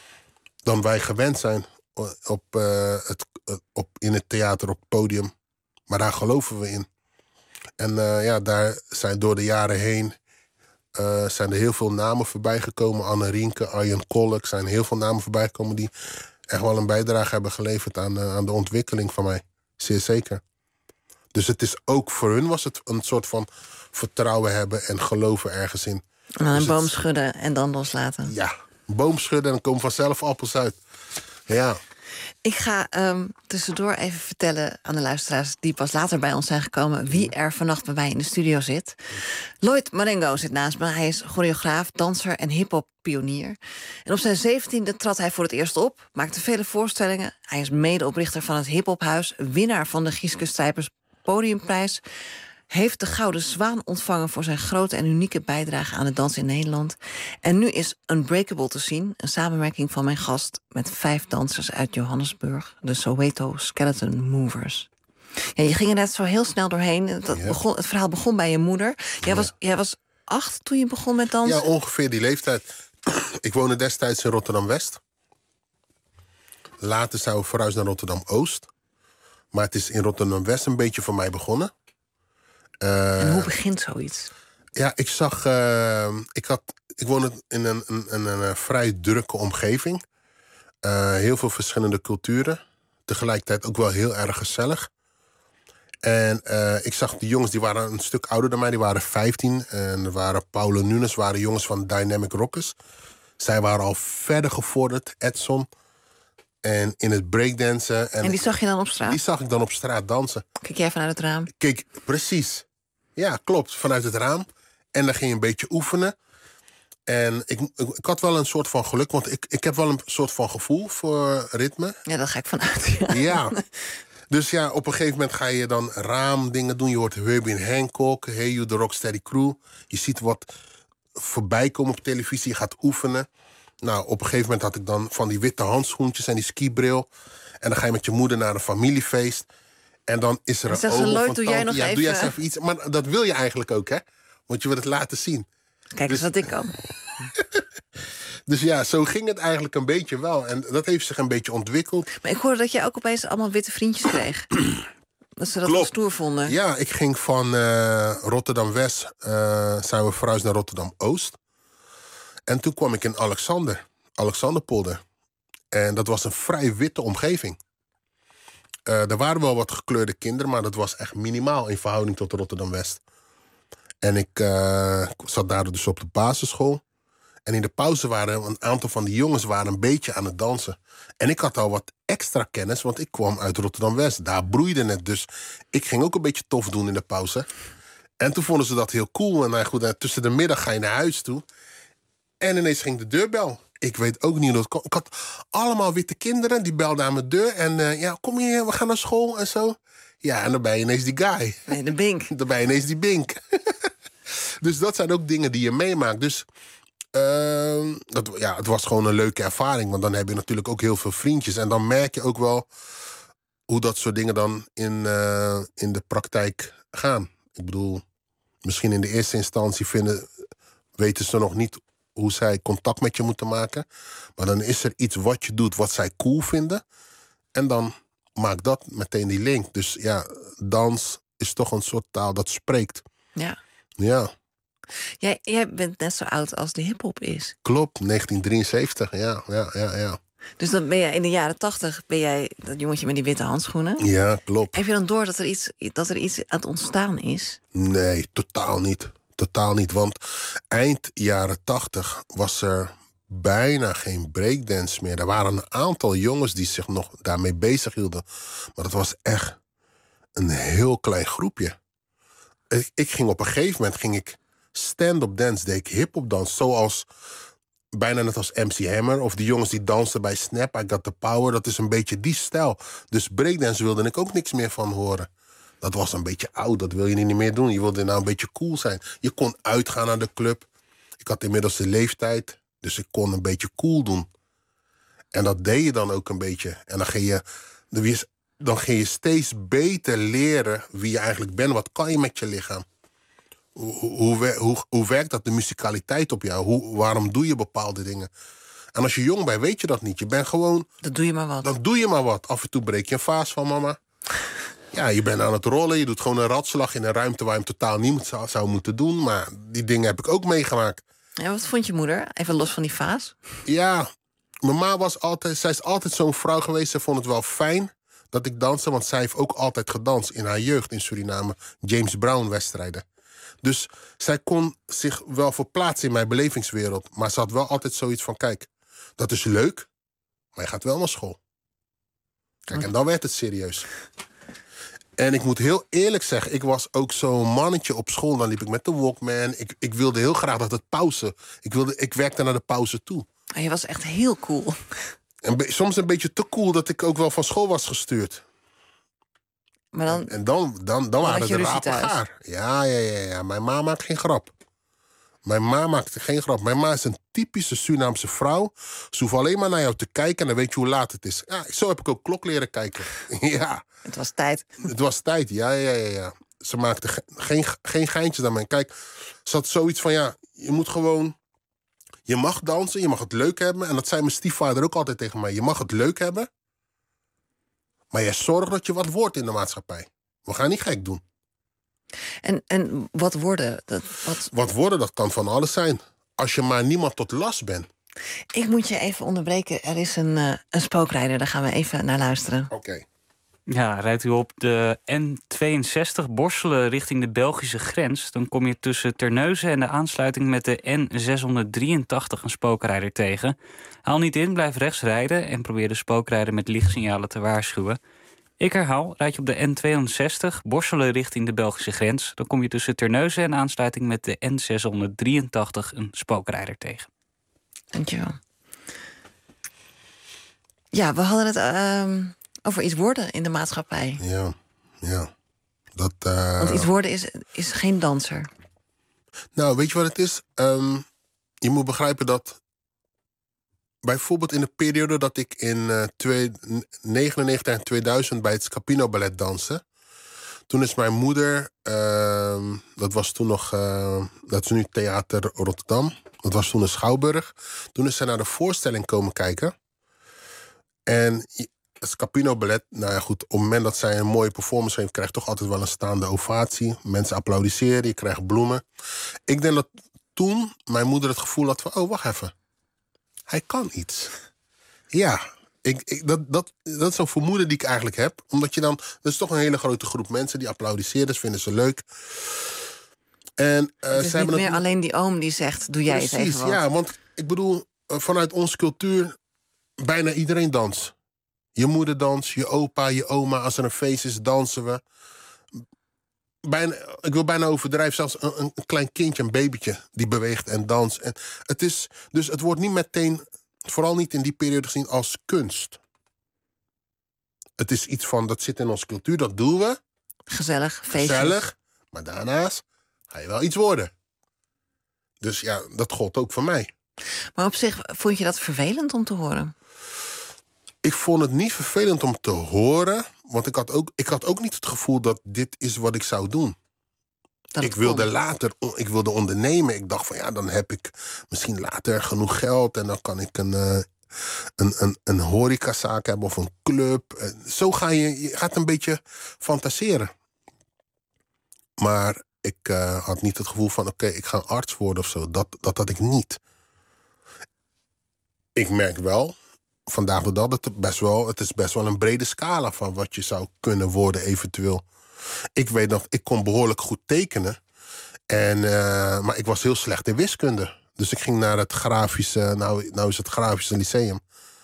E: dan wij gewend zijn op, uh, het, op, in het theater, op het podium. Maar daar geloven we in. En uh, ja, daar zijn door de jaren heen uh, zijn er heel veel namen voorbij gekomen. Anne Rienke, Arjen Kolk, zijn heel veel namen voorbij gekomen die echt wel een bijdrage hebben geleverd aan, uh, aan de ontwikkeling van mij. Zeer zeker. Dus het is ook voor hun was het een soort van vertrouwen hebben en geloven ergens in.
D: En dan
E: dus
D: een boom
E: het,
D: schudden en dan loslaten.
E: Ja, een boom schudden en dan komen vanzelf appels uit. Ja.
D: Ik ga um, tussendoor even vertellen aan de luisteraars die pas later bij ons zijn gekomen wie er vannacht bij mij in de studio zit. Lloyd Marengo zit naast me. Hij is choreograaf, danser en hiphop pionier. En op zijn zeventiende trad hij voor het eerst op, maakte vele voorstellingen. Hij is medeoprichter van het Hiphophuis, winnaar van de Gieske Stijpers Podiumprijs. Heeft de Gouden Zwaan ontvangen voor zijn grote en unieke bijdrage aan de dans in Nederland. En nu is Unbreakable te zien, een samenwerking van mijn gast met vijf dansers uit Johannesburg, de Soweto Skeleton Movers. Ja, je ging er net zo heel snel doorheen. Dat
E: Ja.
D: begon, het verhaal begon bij je moeder. Jij,
E: Ja.
D: was, jij was acht toen je begon met dansen?
E: Ja, ongeveer die leeftijd. Ik woonde destijds in Rotterdam-West. Later zijn we verhuisd naar Rotterdam-Oost. Maar het is in Rotterdam-West een beetje voor mij begonnen. Uh,
D: en hoe begint zoiets?
E: Ja, ik zag... Uh, ik, had, ik woonde in een, een, een, een vrij drukke omgeving. Uh, heel veel verschillende culturen. Tegelijkertijd ook wel heel erg gezellig. En uh, ik zag de jongens, die waren een stuk ouder dan mij. Die waren vijftien. En er waren Paulo Nunes, waren jongens van Dynamic Rockers. Zij waren al verder gevorderd, Edson. En in het breakdansen. En,
D: en die zag je dan op straat?
E: Die zag ik dan op straat dansen.
D: Kijk jij vanuit het raam?
E: Kijk, precies. Ja, klopt. Vanuit het raam. En dan ging je een beetje oefenen. En ik, ik, ik had wel een soort van geluk, want ik, ik heb wel een soort van gevoel voor ritme.
D: Ja, daar ga ik vanuit. Ja.
E: Ja. Dus ja, op een gegeven moment ga je dan raamdingen doen. Je hoort Herbie Hancock, Hey You, The Rocksteady Crew. Je ziet wat voorbij komen op televisie. Je gaat oefenen. Nou, op een gegeven moment had ik dan van die witte handschoentjes en die skibril. En dan ga je met je moeder naar een familiefeest. En dan is er een
D: ogen
E: Lloyd,
D: van doe jij nog
E: ja,
D: even...
E: doe jij eens even iets. Maar dat wil je eigenlijk ook, hè? Want je wil het laten zien.
D: Kijk eens dus... wat ik kan.
E: Dus ja, zo ging het eigenlijk een beetje wel. En dat heeft zich een beetje ontwikkeld.
D: Maar ik hoorde dat jij ook opeens allemaal witte vriendjes kreeg. Dat ze dat wel stoer vonden.
E: Ja, ik ging van uh, Rotterdam-West... Uh, zijn we verhuisd naar Rotterdam-Oost. En toen kwam ik in Alexander. Alexanderpolder. En dat was een vrij witte omgeving. Uh, er waren wel wat gekleurde kinderen... maar dat was echt minimaal in verhouding tot Rotterdam-West. En ik uh, zat daar dus op de basisschool. En in de pauze waren een aantal van die jongens waren een beetje aan het dansen. En ik had al wat extra kennis, want ik kwam uit Rotterdam-West. Daar broeide het, dus ik ging ook een beetje tof doen in de pauze. En toen vonden ze dat heel cool. En nou goed, tussen de middag ga je naar huis toe. En ineens ging de deurbel. Ik weet ook niet hoe dat kwam. Ik had allemaal witte kinderen, die belden aan mijn deur. En uh, ja, kom hier, we gaan naar school en zo. Ja, en dan ben je ineens die guy.
D: Nee, de Bink.
E: Dan ben je ineens die Bink. Dus dat zijn ook dingen die je meemaakt. Dus uh, dat, ja, het was gewoon een leuke ervaring. Want dan heb je natuurlijk ook heel veel vriendjes. En dan merk je ook wel hoe dat soort dingen dan in, uh, in de praktijk gaan. Ik bedoel, misschien in de eerste instantie vinden, weten ze nog niet hoe zij contact met je moeten maken. Maar dan is er iets wat je doet wat zij cool vinden. En dan maakt dat meteen die link. Dus ja, dans is toch een soort taal dat spreekt.
D: Ja.
E: Ja.
D: Jij, jij bent net zo oud als de hiphop is.
E: Klopt, negentien drieënzeventig, ja, ja, ja, ja.
D: Dus dan ben je in de jaren tachtig, ben jij dat jongetje met die witte handschoenen.
E: Ja, klopt.
D: Heb je dan door dat er iets, dat er iets aan het ontstaan is?
E: Nee, totaal niet. Totaal niet, want eind jaren tachtig was er bijna geen breakdance meer. Er waren een aantal jongens die zich nog daarmee bezig hielden. Maar dat was echt een heel klein groepje. Ik, ik ging op een gegeven moment ging ik stand-up dance, deed ik hip-hop dans, zoals bijna net als M C Hammer of die jongens die dansten bij Snap, I Got The Power. Dat is een beetje die stijl. Dus breakdance wilde ik ook niks meer van horen. Dat was een beetje oud, dat wil je niet meer doen. Je wilde nou een beetje cool zijn. Je kon uitgaan naar de club. Ik had inmiddels de leeftijd, dus ik kon een beetje cool doen. En dat deed je dan ook een beetje. En dan ging je, dan ging je steeds beter leren wie je eigenlijk bent. Wat kan je met je lichaam? Hoe, hoe, hoe, hoe werkt dat, de musicaliteit op jou? Hoe, waarom doe je bepaalde dingen? En als je jong bent, weet je dat niet. Je bent gewoon...
D: Dan doe je maar wat.
E: Dan doe je maar wat. Af en toe breek je een vaas van mama. Ja, je bent aan het rollen. Je doet gewoon een ratslag in een ruimte waar je hem totaal niet zou, zou moeten doen. Maar die dingen heb ik ook meegemaakt.
D: Ja, wat vond je moeder? Even los van die vaas.
E: Ja, mijn ma was altijd... Zij is altijd zo'n vrouw geweest. Ze vond het wel fijn dat ik danste. Want zij heeft ook altijd gedanst in haar jeugd in Suriname. James Brown wedstrijden. Dus zij kon zich wel verplaatsen in mijn belevingswereld. Maar ze had wel altijd zoiets van, kijk, dat is leuk, maar je gaat wel naar school. Kijk, en dan werd het serieus. En ik moet heel eerlijk zeggen, ik was ook zo'n mannetje op school. Dan liep ik met de Walkman. Ik, ik wilde heel graag dat het pauze. Ik, wilde, ik werkte naar de pauze toe.
D: Je was echt heel cool.
E: En be- soms een beetje te cool dat ik ook wel van school was gestuurd.
D: Maar dan,
E: en dan, dan, dan waren
D: je
E: de rapen gaar. Ja, ja, ja, ja. Mijn ma maakt geen grap. Mijn ma maakt geen grap. Mijn ma is een typische Surinaamse vrouw. Ze hoeft alleen maar naar jou te kijken en dan weet je hoe laat het is. Ja, zo heb ik ook klok leren kijken. Ja.
D: Het was tijd.
E: Het was tijd, ja, ja, ja, ja. Ze maakte ge- geen, geen geintjes aan mij. Kijk, ze had zoiets van, ja, je moet gewoon... Je mag dansen, je mag het leuk hebben. En dat zei mijn stiefvader ook altijd tegen mij. Je mag het leuk hebben, maar je zorgt dat je wat wordt in de maatschappij. We gaan niet gek doen.
D: En, en wat worden? Dat, wat...
E: Wat worden, dat kan van alles zijn. Als je maar niemand tot last bent.
D: Ik moet je even onderbreken. Er is een, uh, een spookrijder, daar gaan we even naar luisteren.
E: Oké. Okay.
A: Ja, rijdt u op de N tweeënzestig Borselen richting de Belgische grens... dan kom je tussen Terneuzen en de aansluiting met de N zeshonderddrieëntachtig een spookrijder tegen. Haal niet in, blijf rechts rijden en probeer de spookrijder met lichtsignalen te waarschuwen. Ik herhaal, rijd je op de N tweeënzestig Borselen richting de Belgische grens... dan kom je tussen Terneuzen en aansluiting met de N zeshonderddrieëntachtig een spookrijder tegen.
D: Dankjewel. Ja, we hadden het... Uh... over iets worden in de maatschappij.
E: Ja, ja. Dat, uh...
D: Want iets worden is, is geen danser.
E: Nou, weet je wat het is? Um, je moet begrijpen dat... bijvoorbeeld in de periode dat ik in uh, negenennegentig en tweeduizend... bij het Scapino Ballet danste... toen is mijn moeder... Uh, dat was toen nog... Uh, dat is nu Theater Rotterdam. Dat was toen een Schouwburg. Toen is zij naar de voorstelling komen kijken. En... Het Scapino Ballet, nou ja goed, op het moment dat zij een mooie performance heeft... krijgt toch altijd wel een staande ovatie. Mensen applaudisseren, je krijgt bloemen. Ik denk dat toen mijn moeder het gevoel had van... oh, wacht even, hij kan iets. Ja, ik, ik, dat, dat, dat is een vermoeden die ik eigenlijk heb. Omdat je dan, dat is toch een hele grote groep mensen... die applaudisseren, dat vinden ze leuk. En, uh,
D: het is niet meer het... alleen die oom die zegt, doe jij
E: Precies,
D: het even wat.
E: Ja, want ik bedoel, vanuit onze cultuur... bijna iedereen danst. Je moeder danst, je opa, je oma. Als er een feest is, dansen we. bijna, ik wil bijna overdrijven, zelfs een, een klein kindje, een babytje, die beweegt en danst. En het is, dus het wordt niet meteen, vooral niet in die periode gezien, als kunst. Het is iets van, dat zit in onze cultuur, dat doen we.
D: Gezellig, feestjes.
E: Gezellig, maar daarnaast ga je wel iets worden. Dus ja, dat gold ook voor mij.
D: Maar op zich, vond je dat vervelend om te horen?
E: Ik vond het niet vervelend om te horen, want ik had ook, ik had ook niet het gevoel dat dit is wat ik zou doen.
D: Dat
E: ik wilde later, ik wilde ondernemen. Ik dacht van ja, dan heb ik misschien later genoeg geld en dan kan ik een, uh, een, een, een horecazaak hebben of een club. Uh, zo ga je, je gaat een beetje fantaseren. Maar ik uh, had niet het gevoel van oké, okay, ik ga arts worden of zo. Dat, dat had ik niet. Ik merk wel, vandaag de dag, dat het best wel, het is best wel een brede scala van wat je zou kunnen worden eventueel. Ik weet nog, ik kon behoorlijk goed tekenen. En, uh, maar ik was heel slecht in wiskunde. Dus ik ging naar het grafische, nou, nou is het grafische lyceum.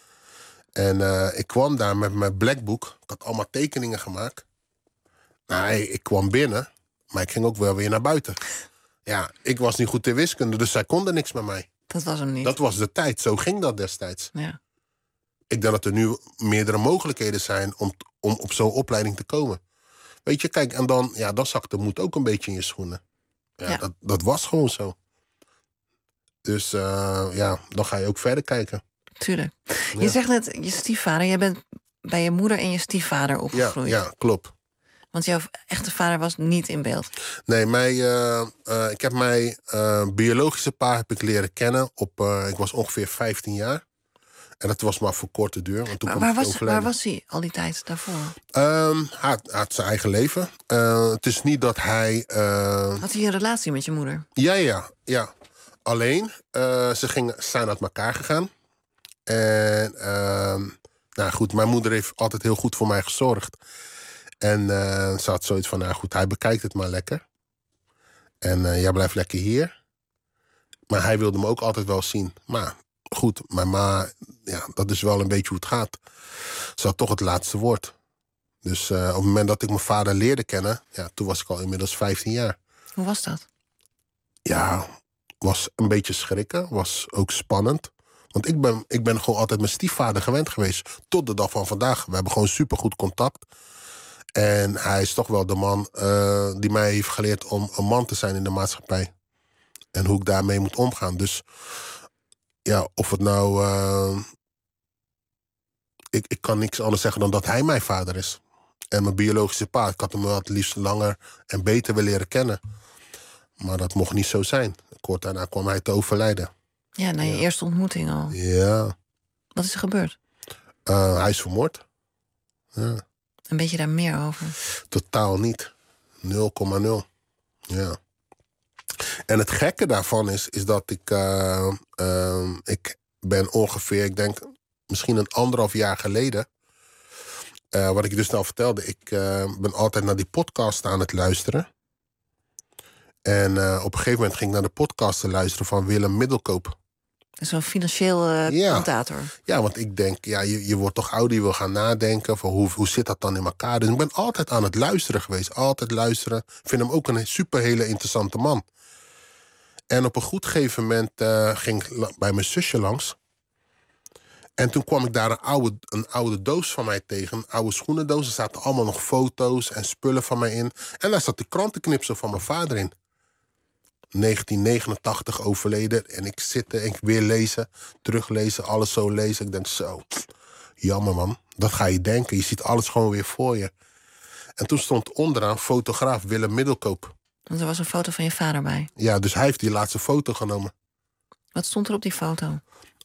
E: En uh, ik kwam daar met mijn blackbook. Ik had allemaal tekeningen gemaakt. Nou, ik kwam binnen, maar ik ging ook wel weer naar buiten. Ja, ik was niet goed in wiskunde, dus zij konden niks met mij.
D: Dat was hem niet.
E: Dat was de tijd, zo ging dat destijds.
D: Ja.
E: Ik denk dat er nu meerdere mogelijkheden zijn om, om op zo'n opleiding te komen. Weet je, kijk, en dan, ja, dan zakt de moed ook een beetje in je schoenen. Ja,
D: ja.
E: Dat, dat was gewoon zo. Dus uh, ja, dan ga je ook verder kijken.
D: Tuurlijk.
E: Ja.
D: Je zegt net, je stiefvader, jij bent bij je moeder en je stiefvader opgegroeid.
E: Ja, ja, klopt.
D: Want jouw echte vader was niet in beeld.
E: Nee, mij, uh, uh, ik heb mijn uh, biologische pa heb ik leren kennen. Op, uh, ik was ongeveer vijftien jaar. En dat was maar voor korte duur. Want toen
D: maar waar was, waar was hij al die tijd daarvoor?
E: Um, hij, had, hij had zijn eigen leven. Uh, het is niet dat hij... Uh...
D: Had hij een relatie met je moeder?
E: Ja, ja, ja. Alleen, uh, ze gingen, zijn uit elkaar gegaan. En, uh, nou goed, mijn moeder heeft altijd heel goed voor mij gezorgd. En uh, ze had zoiets van, nou goed, hij bekijkt het maar lekker. En uh, jij blijft lekker hier. Maar hij wilde me ook altijd wel zien. Maar goed, mijn ma, ja, dat is wel een beetje hoe het gaat. Ze had toch het laatste woord. Dus uh, op het moment dat ik mijn vader leerde kennen, ja, toen was ik al inmiddels vijftien jaar.
D: Hoe was dat?
E: Ja, was een beetje schrikken. Was ook spannend. Want ik ben, ik ben gewoon altijd mijn stiefvader gewend geweest. Tot de dag van vandaag. We hebben gewoon supergoed contact. En hij is toch wel de man uh, die mij heeft geleerd om een man te zijn in de maatschappij. En hoe ik daarmee moet omgaan. Dus ja, of het nou... Uh, ik, ik kan niks anders zeggen dan dat hij mijn vader is. En mijn biologische pa. Ik had hem wel het liefst langer en beter willen leren kennen. Maar dat mocht niet zo zijn. Kort daarna kwam hij te overlijden.
D: Ja, na je ja. eerste ontmoeting al.
E: Ja.
D: Wat is er gebeurd?
E: Uh, hij is vermoord. Ja.
D: En weet je daar meer over?
E: Totaal niet. nul komma nul. Ja. En het gekke daarvan is, is dat ik... Uh, uh, ik ben ongeveer, ik denk misschien een anderhalf jaar geleden... Uh, wat ik dus nou vertelde, ik uh, ben altijd naar die podcast aan het luisteren. En uh, op een gegeven moment ging ik naar de podcast te luisteren van Willem Middelkoop.
D: Zo'n financieel uh,
E: ja.
D: commentator.
E: Ja, want ik denk, ja, je, je wordt toch ouder, je wil gaan nadenken van hoe, hoe zit dat dan in elkaar. Dus ik ben altijd aan het luisteren geweest, altijd luisteren. Ik vind hem ook een super hele interessante man. En op een goed gegeven moment uh, ging ik bij mijn zusje langs. En toen kwam ik daar een oude, een oude doos van mij tegen. Een oude schoenendoos. Er zaten allemaal nog foto's en spullen van mij in. En daar zat de krantenknipsel van mijn vader in. negentien negenentachtig overleden. En ik zit en ik weer lezen, teruglezen, alles zo lezen. Ik denk zo, jammer man. Dat ga je denken. Je ziet alles gewoon weer voor je. En toen stond onderaan fotograaf Willem Middelkoop.
D: Want er was een foto van je vader bij.
E: Ja, dus hij heeft die laatste foto genomen.
D: Wat stond er op die foto?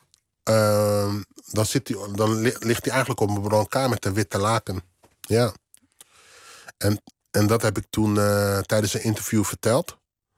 E: Uh, dan, zit hij, dan ligt hij eigenlijk op een brancard met een witte laken. Ja. En, en dat heb ik toen uh, tijdens een interview verteld.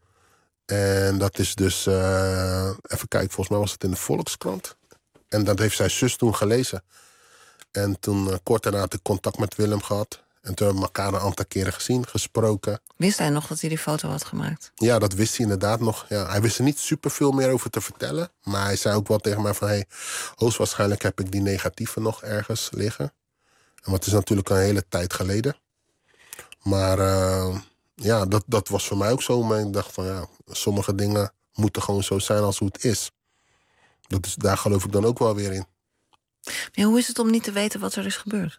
E: En dat is dus... Uh, even kijken, volgens mij was het in de Volkskrant. En dat heeft zijn zus toen gelezen. En toen uh, kort daarna had ik contact met Willem gehad. En toen hebben we elkaar een aantal keren gezien, gesproken.
D: Wist hij nog dat hij die foto had gemaakt?
E: Ja, dat wist hij inderdaad nog. Ja, hij wist er niet superveel meer over te vertellen. Maar hij zei ook wel tegen mij van... Hey, hoogstwaarschijnlijk heb ik die negatieve nog ergens liggen. En wat is natuurlijk een hele tijd geleden. Maar uh, ja, dat, dat was voor mij ook zo. Maar ik dacht van ja, sommige dingen moeten gewoon zo zijn als hoe het is. Dat is. Daar geloof ik dan ook wel weer in.
D: Ja, hoe is het om niet te weten wat er is gebeurd?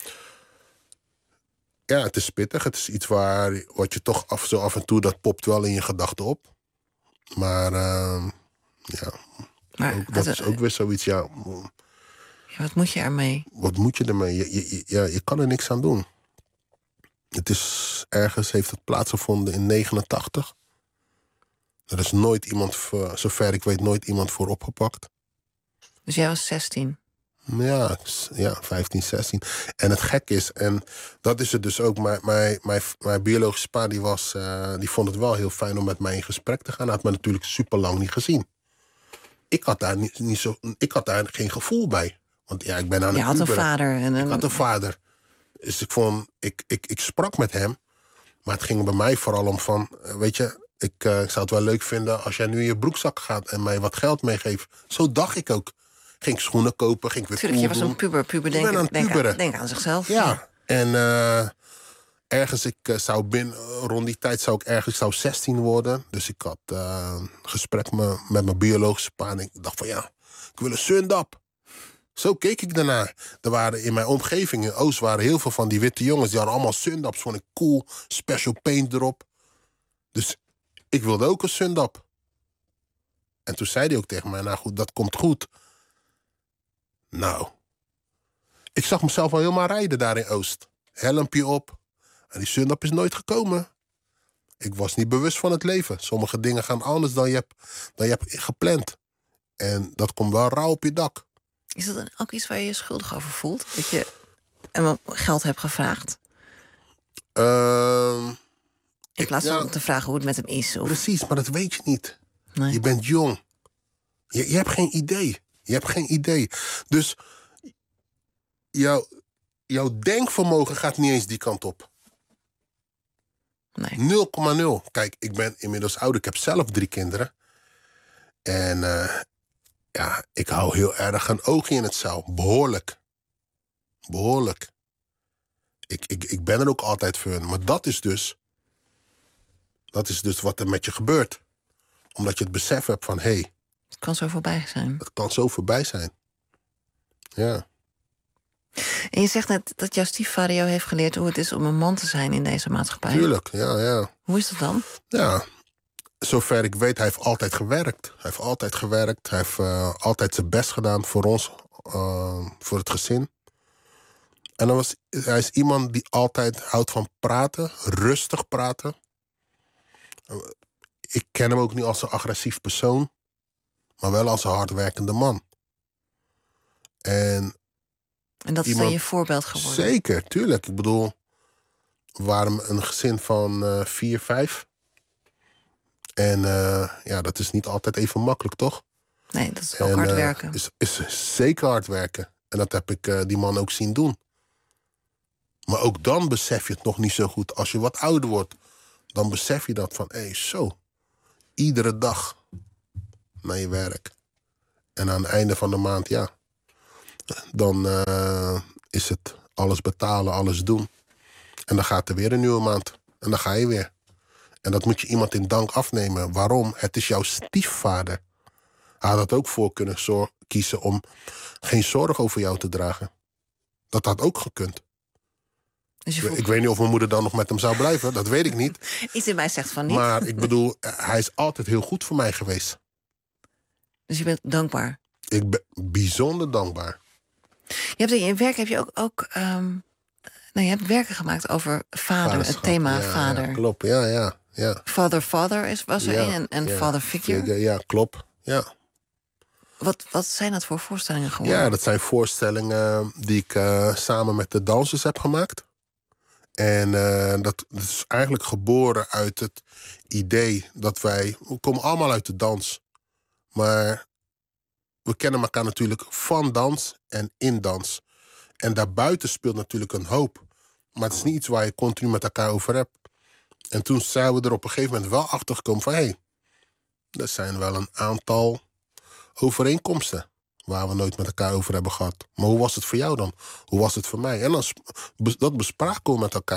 E: Ja, het is pittig. Het is iets waar wat je toch af, zo af en toe, dat popt wel in je gedachten op. Maar uh, ja,
D: maar
E: ook, dat
D: het,
E: is ook weer zoiets, ja.
D: ja. Wat moet je ermee?
E: Wat moet je ermee? Je, je, ja, je kan er niks aan doen. Het is ergens, heeft het plaatsgevonden in negenentachtig. Er is nooit iemand, voor, zover ik weet, nooit iemand voor opgepakt.
D: Dus jij was zestien?
E: Ja, ja, vijftien, zestien. En het gek is, en dat is het dus ook, mijn, mijn, mijn, mijn biologische pa die, was, uh, die vond het wel heel fijn om met mij in gesprek te gaan. Hij had me natuurlijk super lang niet gezien. Ik had daar, niet, niet zo, ik had daar geen gevoel bij. Want ja, ik ben aan
D: Je
E: het
D: had een
E: puberen.
D: vader. En een...
E: Ik had een vader. Dus ik vond, ik, ik, ik sprak met hem. Maar het ging bij mij vooral om van, weet je, ik, uh, ik zou het wel leuk vinden als jij nu in je broekzak gaat en mij wat geld meegeeft. Zo dacht ik ook. Ging ik schoenen kopen, ging ik weer
D: Tuurlijk, je was
E: doen.
D: een puber. Puber
E: Ik ben
D: denken,
E: aan het
D: denk,
E: puberen.
D: aan, denk aan zichzelf.
E: Ja, en uh, ergens, ik uh, zou binnen, rond die tijd zou ik ergens zou zestien worden. Dus ik had uh, een gesprek me, met mijn biologische pa. En ik dacht van ja, ik wil een Sundap. Zo keek ik daarnaar. Er waren in mijn omgeving in Oost waren heel veel van die witte jongens. Die hadden allemaal Sundaps. Vond ik cool. Special paint erop. Dus ik wilde ook een Sundap. En toen zei hij ook tegen mij, nou goed, dat komt goed. Nou, ik zag mezelf al helemaal rijden daar in Oost. Helmpje op. En die Sundap is nooit gekomen. Ik was niet bewust van het leven. Sommige dingen gaan anders dan je hebt, dan je hebt gepland. En dat komt wel rauw op je dak.
D: Is dat dan ook iets waar je je schuldig over voelt? Dat je hem geld hebt gevraagd?
E: Uh,
D: In plaats van ja, te vragen hoe het met hem is. Of...
E: Precies, maar dat weet je niet.
D: Nee.
E: Je bent jong. Je, je hebt geen idee. Je hebt geen idee. Dus jouw, jouw denkvermogen gaat niet eens die kant op.
D: Nee.
E: nul komma nul. Kijk, ik ben inmiddels oud. Ik heb zelf drie kinderen. En uh, ja, ik hou heel erg een oogje in het zeil. Behoorlijk. Behoorlijk. Ik, ik, ik ben er ook altijd voor hun. Maar dat is dus... Dat is dus wat er met je gebeurt. Omdat je het besef hebt van... hé, hey,
D: het kan zo voorbij zijn.
E: Het kan zo voorbij zijn. Ja.
D: En je zegt net dat jouw stiefvader jou heeft geleerd... hoe het is om een man te zijn in deze maatschappij.
E: Tuurlijk, ja, ja.
D: Hoe is dat dan?
E: Ja, zover ik weet, hij heeft altijd gewerkt. Hij heeft altijd gewerkt. Hij heeft uh, altijd zijn best gedaan voor ons. Uh, voor het gezin. En dan was, hij is iemand die altijd houdt van praten. Rustig praten. Uh, ik ken hem ook niet als een agressief persoon. Maar wel als een hardwerkende man. En,
D: en dat is dan je voorbeeld geworden?
E: Zeker, tuurlijk. Ik bedoel, we waren een gezin van uh, vier, vijf. En uh, ja, dat is niet altijd even makkelijk, toch?
D: Nee, dat is ook
E: en,
D: hard
E: uh,
D: werken.
E: Is, is zeker hard werken. En dat heb ik uh, die man ook zien doen. Maar ook dan besef je het nog niet zo goed. Als je wat ouder wordt, dan besef je dat van... hé, hey, zo, iedere dag naar je werk. En aan het einde van de maand, ja... dan uh, is het alles betalen, alles doen. En dan gaat er weer een nieuwe maand. En dan ga je weer. En dat moet je iemand in dank afnemen. Waarom? Het is jouw stiefvader. Hij had dat ook voor kunnen zor- kiezen om geen zorg over jou te dragen. Dat had ook gekund.
D: Dus je voelt...
E: Ik weet niet of mijn moeder dan nog met hem zou blijven. Dat weet ik niet.
D: Iets in mij zegt van niet.
E: Maar ik bedoel, hij is altijd heel goed voor mij geweest.
D: Dus je bent dankbaar?
E: Ik ben bijzonder dankbaar.
D: Je hebt in je werk heb je ook... ook um, nou, je hebt werken gemaakt over vader,
E: Vaderschap,
D: het thema
E: ja,
D: vader.
E: Ja, klopt, ja, ja. ja.
D: Father, father is, was er
E: ja,
D: een en, en
E: ja.
D: father figure.
E: Ja, klopt, ja.
D: Wat, wat zijn dat voor voorstellingen geworden?
E: Ja, dat zijn voorstellingen die ik uh, samen met de dansers heb gemaakt. En uh, dat, dat is eigenlijk geboren uit het idee dat wij... We komen allemaal uit de dans. Maar we kennen elkaar natuurlijk van dans en in dans. En daarbuiten speelt natuurlijk een hoop. Maar het is niet iets waar je continu met elkaar over hebt. En toen zijn we er op een gegeven moment wel achter gekomen van... hé, hey, er zijn wel een aantal overeenkomsten waar we nooit met elkaar over hebben gehad. Maar hoe was het voor jou dan? Hoe was het voor mij? En dan, dat bespraken we met elkaar.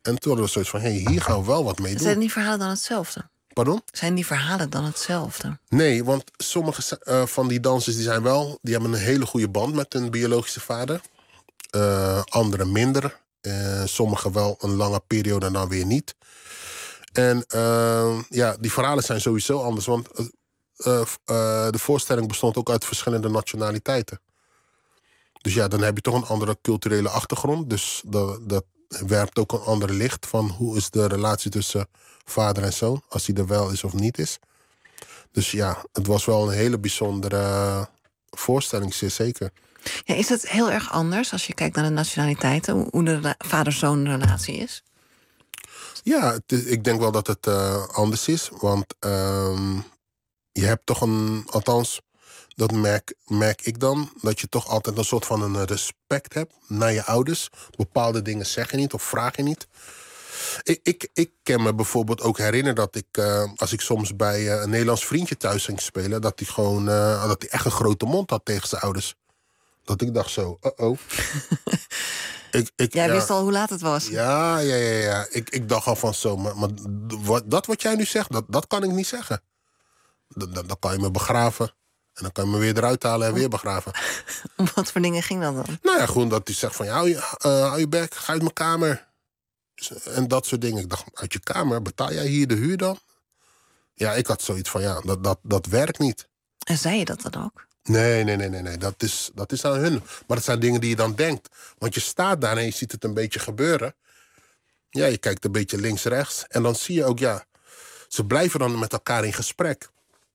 E: En toen hadden we zoiets van, hé, hey, hier gaan we wel wat mee doen.
D: Zijn die verhalen dan hetzelfde?
E: Pardon?
D: Zijn die verhalen dan hetzelfde?
E: Nee, want sommige uh, van die dansers die zijn wel, die hebben een hele goede band met hun biologische vader. Uh, Anderen minder. Uh, sommigen wel een lange periode en dan weer niet. En uh, ja, die verhalen zijn sowieso anders. Want uh, uh, uh, de voorstelling bestond ook uit verschillende nationaliteiten. Dus ja, dan heb je toch een andere culturele achtergrond. Dus dat, dat werpt ook een ander licht van hoe is de relatie tussen vader en zoon. Als die er wel is of niet is. Dus ja, het was wel een hele bijzondere voorstelling, zeer zeker.
D: Ja, is het heel erg anders als je kijkt naar de nationaliteiten? Hoe de vader-zoon relatie is?
E: Ja, het is, ik denk wel dat het uh, anders is. Want uh, je hebt toch een, althans, dat merk, merk ik dan, dat je toch altijd een soort van een respect hebt naar je ouders. Bepaalde dingen zeg je niet of vraag je niet. Ik, ik, ik kan me bijvoorbeeld ook herinneren dat ik, uh, als ik soms bij uh, een Nederlands vriendje thuis ging spelen, dat hij gewoon, uh, dat hij echt een grote mond had tegen zijn ouders. Dat ik dacht zo, uh-oh. ik, ik,
D: Jij
E: ja,
D: wist al hoe laat het was.
E: Ja, ja, ja. ja. Ik, ik dacht al van zo, maar, maar wat, dat wat jij nu zegt, dat, dat kan ik niet zeggen. Dan, dan, dan kan je me begraven. En dan kan je me weer eruit halen en weer begraven.
D: Om wat voor dingen ging dat dan?
E: Nou ja, gewoon dat hij zegt van, ja, hou je, uh, hou je bek, ga uit mijn kamer. En dat soort dingen. Ik dacht, uit je kamer, betaal jij hier de huur dan? Ja, ik had zoiets van, ja, dat, dat, dat werkt niet.
D: En zei je dat dan ook?
E: Nee, nee, nee, nee, nee. Dat is, dat is aan hun. Maar dat zijn dingen die je dan denkt. Want je staat daar en je ziet het een beetje gebeuren. Ja, je kijkt een beetje links-rechts. En dan zie je ook, ja, ze blijven dan met elkaar in gesprek.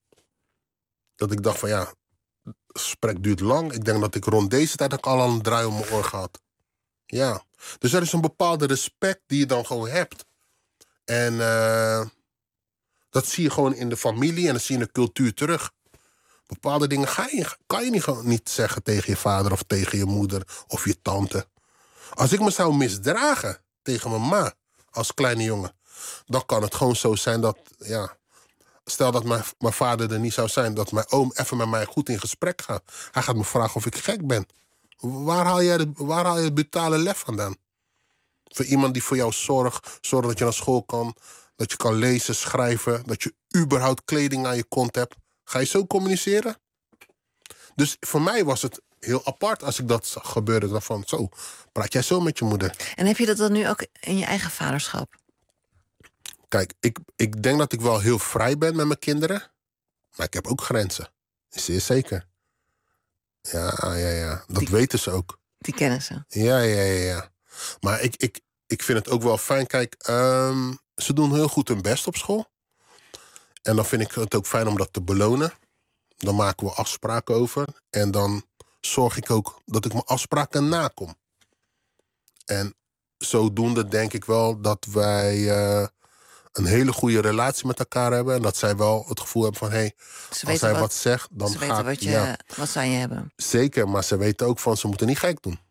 E: Dat ik dacht van, ja, het gesprek duurt lang. Ik denk dat ik rond deze tijd ook al een draai om mijn oor gehad. Ja. Dus er is een bepaalde respect die je dan gewoon hebt. En uh, dat zie je gewoon in de familie en dat zie je in de cultuur terug. Bepaalde dingen ga je, kan je niet, gewoon niet zeggen tegen je vader of tegen je moeder of je tante. Als ik me zou misdragen tegen mijn ma als kleine jongen, dan kan het gewoon zo zijn dat, ja, stel dat mijn, mijn vader er niet zou zijn, dat mijn oom even met mij goed in gesprek gaat. Hij gaat me vragen of ik gek ben. Waar haal je, de, waar haal je het brutale lef vandaan? Voor iemand die voor jou zorgt, zorgt dat je naar school kan, dat je kan lezen, schrijven, dat je überhaupt kleding aan je kont hebt. Ga je zo communiceren? Dus voor mij was het heel apart als ik dat zag gebeuren. Ik dacht van, zo, praat jij zo met je moeder?
D: En heb je dat dan nu ook in je eigen vaderschap?
E: Kijk, ik, ik denk dat ik wel heel vrij ben met mijn kinderen. Maar ik heb ook grenzen. Zeer zeker. Ja, ja, ja. Dat die, weten ze ook.
D: Die kennen ze?
E: Ja, ja, ja. ja. Maar ik, ik, ik vind het ook wel fijn. Kijk, um, ze doen heel goed hun best op school. En dan vind ik het ook fijn om dat te belonen. Dan maken we afspraken over. En dan zorg ik ook dat ik mijn afspraken nakom. En zodoende denk ik wel dat wij uh, een hele goede relatie met elkaar hebben. En dat zij wel het gevoel hebben van, hé, hey, als hij wat, wat zegt, dan
D: ze
E: ga
D: weten
E: ik...
D: Wat, je,
E: ja.
D: wat zij je hebben.
E: Zeker, maar ze weten ook van, ze moeten niet gek doen.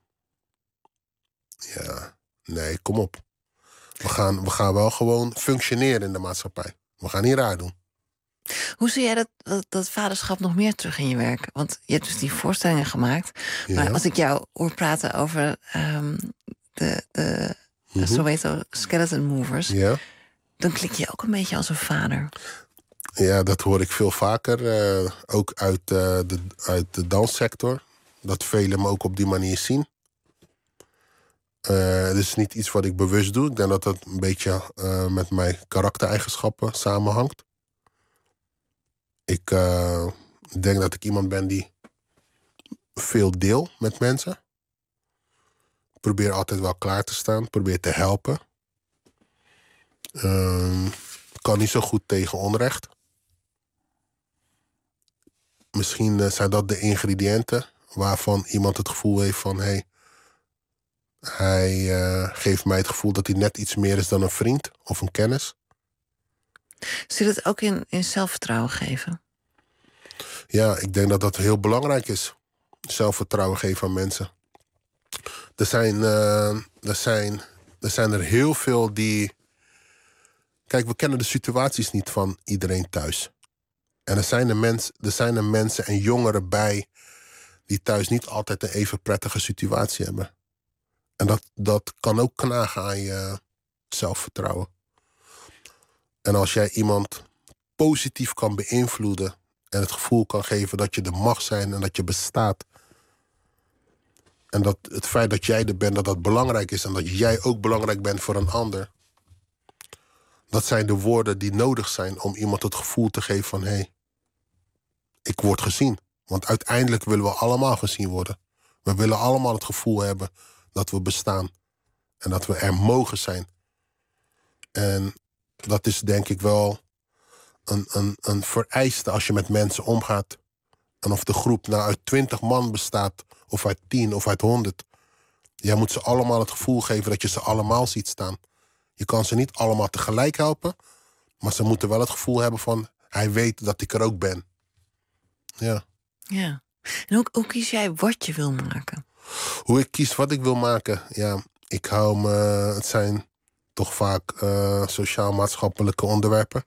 E: Ja, nee, kom op. We gaan, we gaan wel gewoon functioneren in de maatschappij. We gaan niet raar doen.
D: Hoe zie jij dat, dat, dat vaderschap nog meer terug in je werk? Want je hebt dus die voorstellingen gemaakt. Ja. Maar als ik jou hoor praten over um, de, de mm-hmm. Soweto Skeleton Movers...
E: Ja.
D: Dan klink je ook een beetje als een vader.
E: Ja, dat hoor ik veel vaker. Uh, ook uit, uh, de, uit de danssector. Dat velen me ook op die manier zien. Uh, het is niet iets wat ik bewust doe. Ik denk dat dat een beetje uh, met mijn karaktereigenschappen samenhangt. Ik uh, denk dat ik iemand ben die veel deel met mensen. Ik probeer altijd wel klaar te staan. Probeer te helpen. Uh, kan niet zo goed tegen onrecht. Misschien uh, zijn dat de ingrediënten waarvan iemand het gevoel heeft van... Hey, hij uh, geeft mij het gevoel dat hij net iets meer is dan een vriend of een kennis.
D: Zit het ook in, in zelfvertrouwen geven?
E: Ja, ik denk dat dat heel belangrijk is. Zelfvertrouwen geven aan mensen. Er zijn, uh, er zijn, er zijn er heel veel die... Kijk, we kennen de situaties niet van iedereen thuis. En er zijn er, mens, er zijn er mensen en jongeren bij... die thuis niet altijd een even prettige situatie hebben. En dat, dat kan ook knagen aan je zelfvertrouwen. En als jij iemand positief kan beïnvloeden en het gevoel kan geven dat je er mag zijn en dat je bestaat. En dat het feit dat jij er bent, dat dat belangrijk is en dat jij ook belangrijk bent voor een ander. Dat zijn de woorden die nodig zijn om iemand het gevoel te geven van hé, hey, ik word gezien. Want uiteindelijk willen we allemaal gezien worden. We willen allemaal het gevoel hebben dat we bestaan. En dat we er mogen zijn. En dat is denk ik wel een, een, een vereiste als je met mensen omgaat. En of de groep nou uit twintig man bestaat, of uit tien, of uit honderd. Jij moet ze allemaal het gevoel geven dat je ze allemaal ziet staan. Je kan ze niet allemaal tegelijk helpen, maar ze moeten wel het gevoel hebben van hij weet dat ik er ook ben. Ja.
D: Ja. En hoe, hoe kies jij wat je wil maken?
E: Hoe ik kies wat ik wil maken? Ja, ik hou me... Het zijn toch vaak uh, sociaal-maatschappelijke onderwerpen.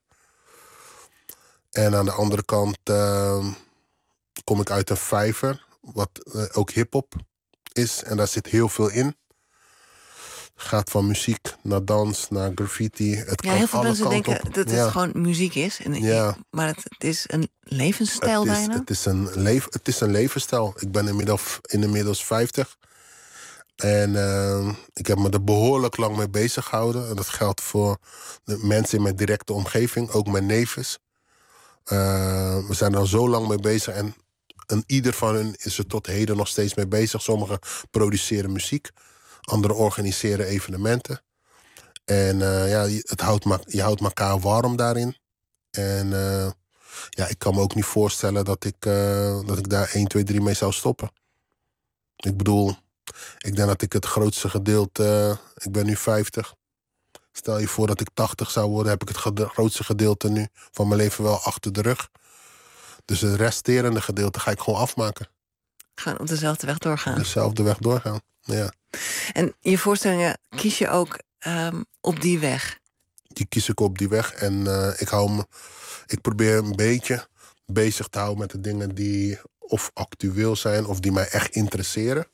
E: En aan de andere kant uh, kom ik uit een vijver, wat uh, ook hiphop is. En daar zit heel veel in. Het gaat van muziek naar dans, naar graffiti. Het
D: ja,
E: kan
D: heel veel
E: alle
D: mensen denken
E: op.
D: dat het
E: ja.
D: gewoon muziek is. En,
E: Ja.
D: Maar het, het is een levensstijl
E: het is,
D: bijna.
E: Het is, een leef, het is een levensstijl. Ik ben inmiddels, inmiddels vijftig. En uh, ik heb me er behoorlijk lang mee bezig gehouden. En dat geldt voor de mensen in mijn directe omgeving, ook mijn nevens. Uh, we zijn er al zo lang mee bezig. En, en ieder van hen is er tot heden nog steeds mee bezig. Sommigen produceren muziek. Anderen organiseren evenementen. En uh, ja, het houdt ma- je houdt elkaar warm daarin. En uh, ja, ik kan me ook niet voorstellen dat ik, uh, dat ik daar één, twee, drie mee zou stoppen. Ik bedoel, ik denk dat ik het grootste gedeelte... Uh, ik ben nu vijftig. Stel je voor dat ik tachtig zou worden, heb ik het gede- grootste gedeelte nu van mijn leven wel achter de rug. Dus het resterende gedeelte ga ik gewoon afmaken.
D: Gewoon op dezelfde weg doorgaan.
E: Dezelfde weg doorgaan, ja.
D: En je voorstellingen kies je ook um, op die weg?
E: Die kies ik op die weg. En uh, ik, hou me, ik probeer een beetje bezig te houden met de dingen die of actueel zijn of die mij echt interesseren.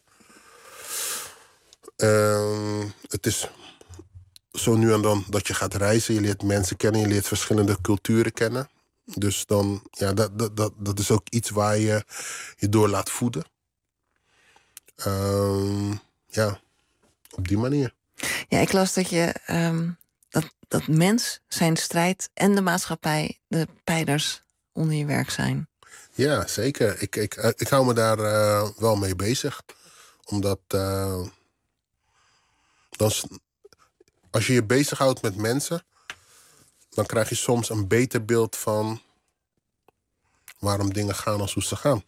E: Uh, het is zo nu en dan dat je gaat reizen. Je leert mensen kennen, je leert verschillende culturen kennen. Dus dan, ja, dat, dat, dat, dat is ook iets waar je je door laat voeden. Uh, ja, op die manier.
D: Ja, ik las dat je um, dat, dat mens, zijn strijd en de maatschappij de pijlers onder je werk zijn.
E: Ja, zeker. Ik, ik, ik hou me daar uh, wel mee bezig. Omdat uh, dan, als je je bezighoudt met mensen, dan krijg je soms een beter beeld van waarom dingen gaan als hoe ze gaan.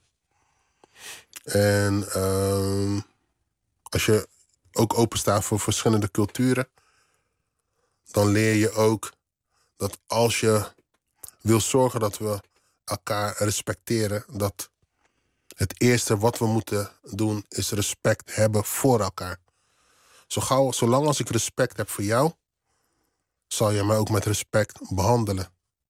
E: En uh, als je ook openstaat voor verschillende culturen, dan leer je ook dat als je wil zorgen dat we elkaar respecteren, dat het eerste wat we moeten doen is respect hebben voor elkaar. Zo gauw, zolang als ik respect heb voor jou, zal je mij ook met respect behandelen.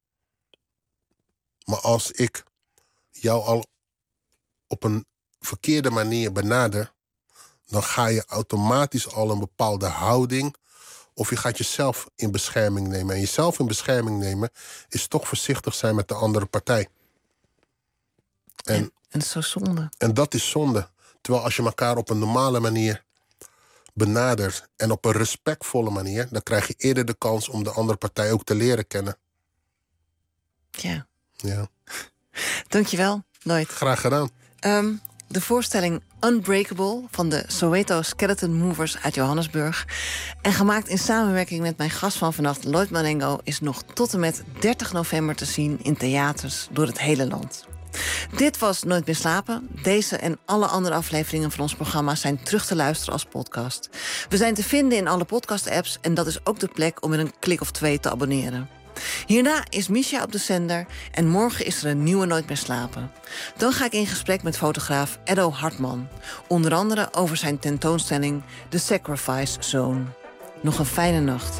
E: Maar als ik jou al op een verkeerde manier benader, dan ga je automatisch al een bepaalde houding, of je gaat jezelf in bescherming nemen. En jezelf in bescherming nemen is toch voorzichtig zijn met de andere partij. En,
D: en, en dat is zo zonde.
E: En dat is zonde. Terwijl als je elkaar op een normale manier benadert en op een respectvolle manier, dan krijg je eerder de kans om de andere partij ook te leren kennen.
D: Ja.
E: Ja.
D: Dankjewel, Lloyd.
E: Graag gedaan.
D: Um, de voorstelling Unbreakable van de Soweto Skeleton Movers uit Johannesburg en gemaakt in samenwerking met mijn gast van vannacht, Lloyd Marengo, is nog tot en met dertig november te zien in theaters door het hele land. Dit was Nooit meer slapen. Deze en alle andere afleveringen van ons programma zijn terug te luisteren als podcast. We zijn te vinden in alle podcast-apps en dat is ook de plek om in een klik of twee te abonneren. Hierna is Misha op de zender en morgen is er een nieuwe Nooit meer slapen. Dan ga ik in gesprek met fotograaf Eddo Hartman. Onder andere over zijn tentoonstelling The Sacrifice Zone. Nog een fijne nacht.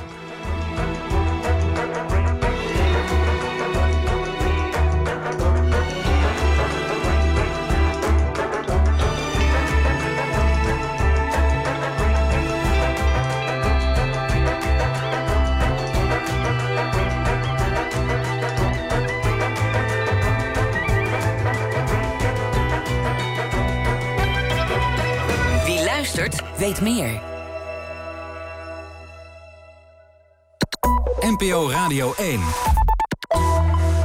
C: luistert, weet meer.
B: N P O Radio één.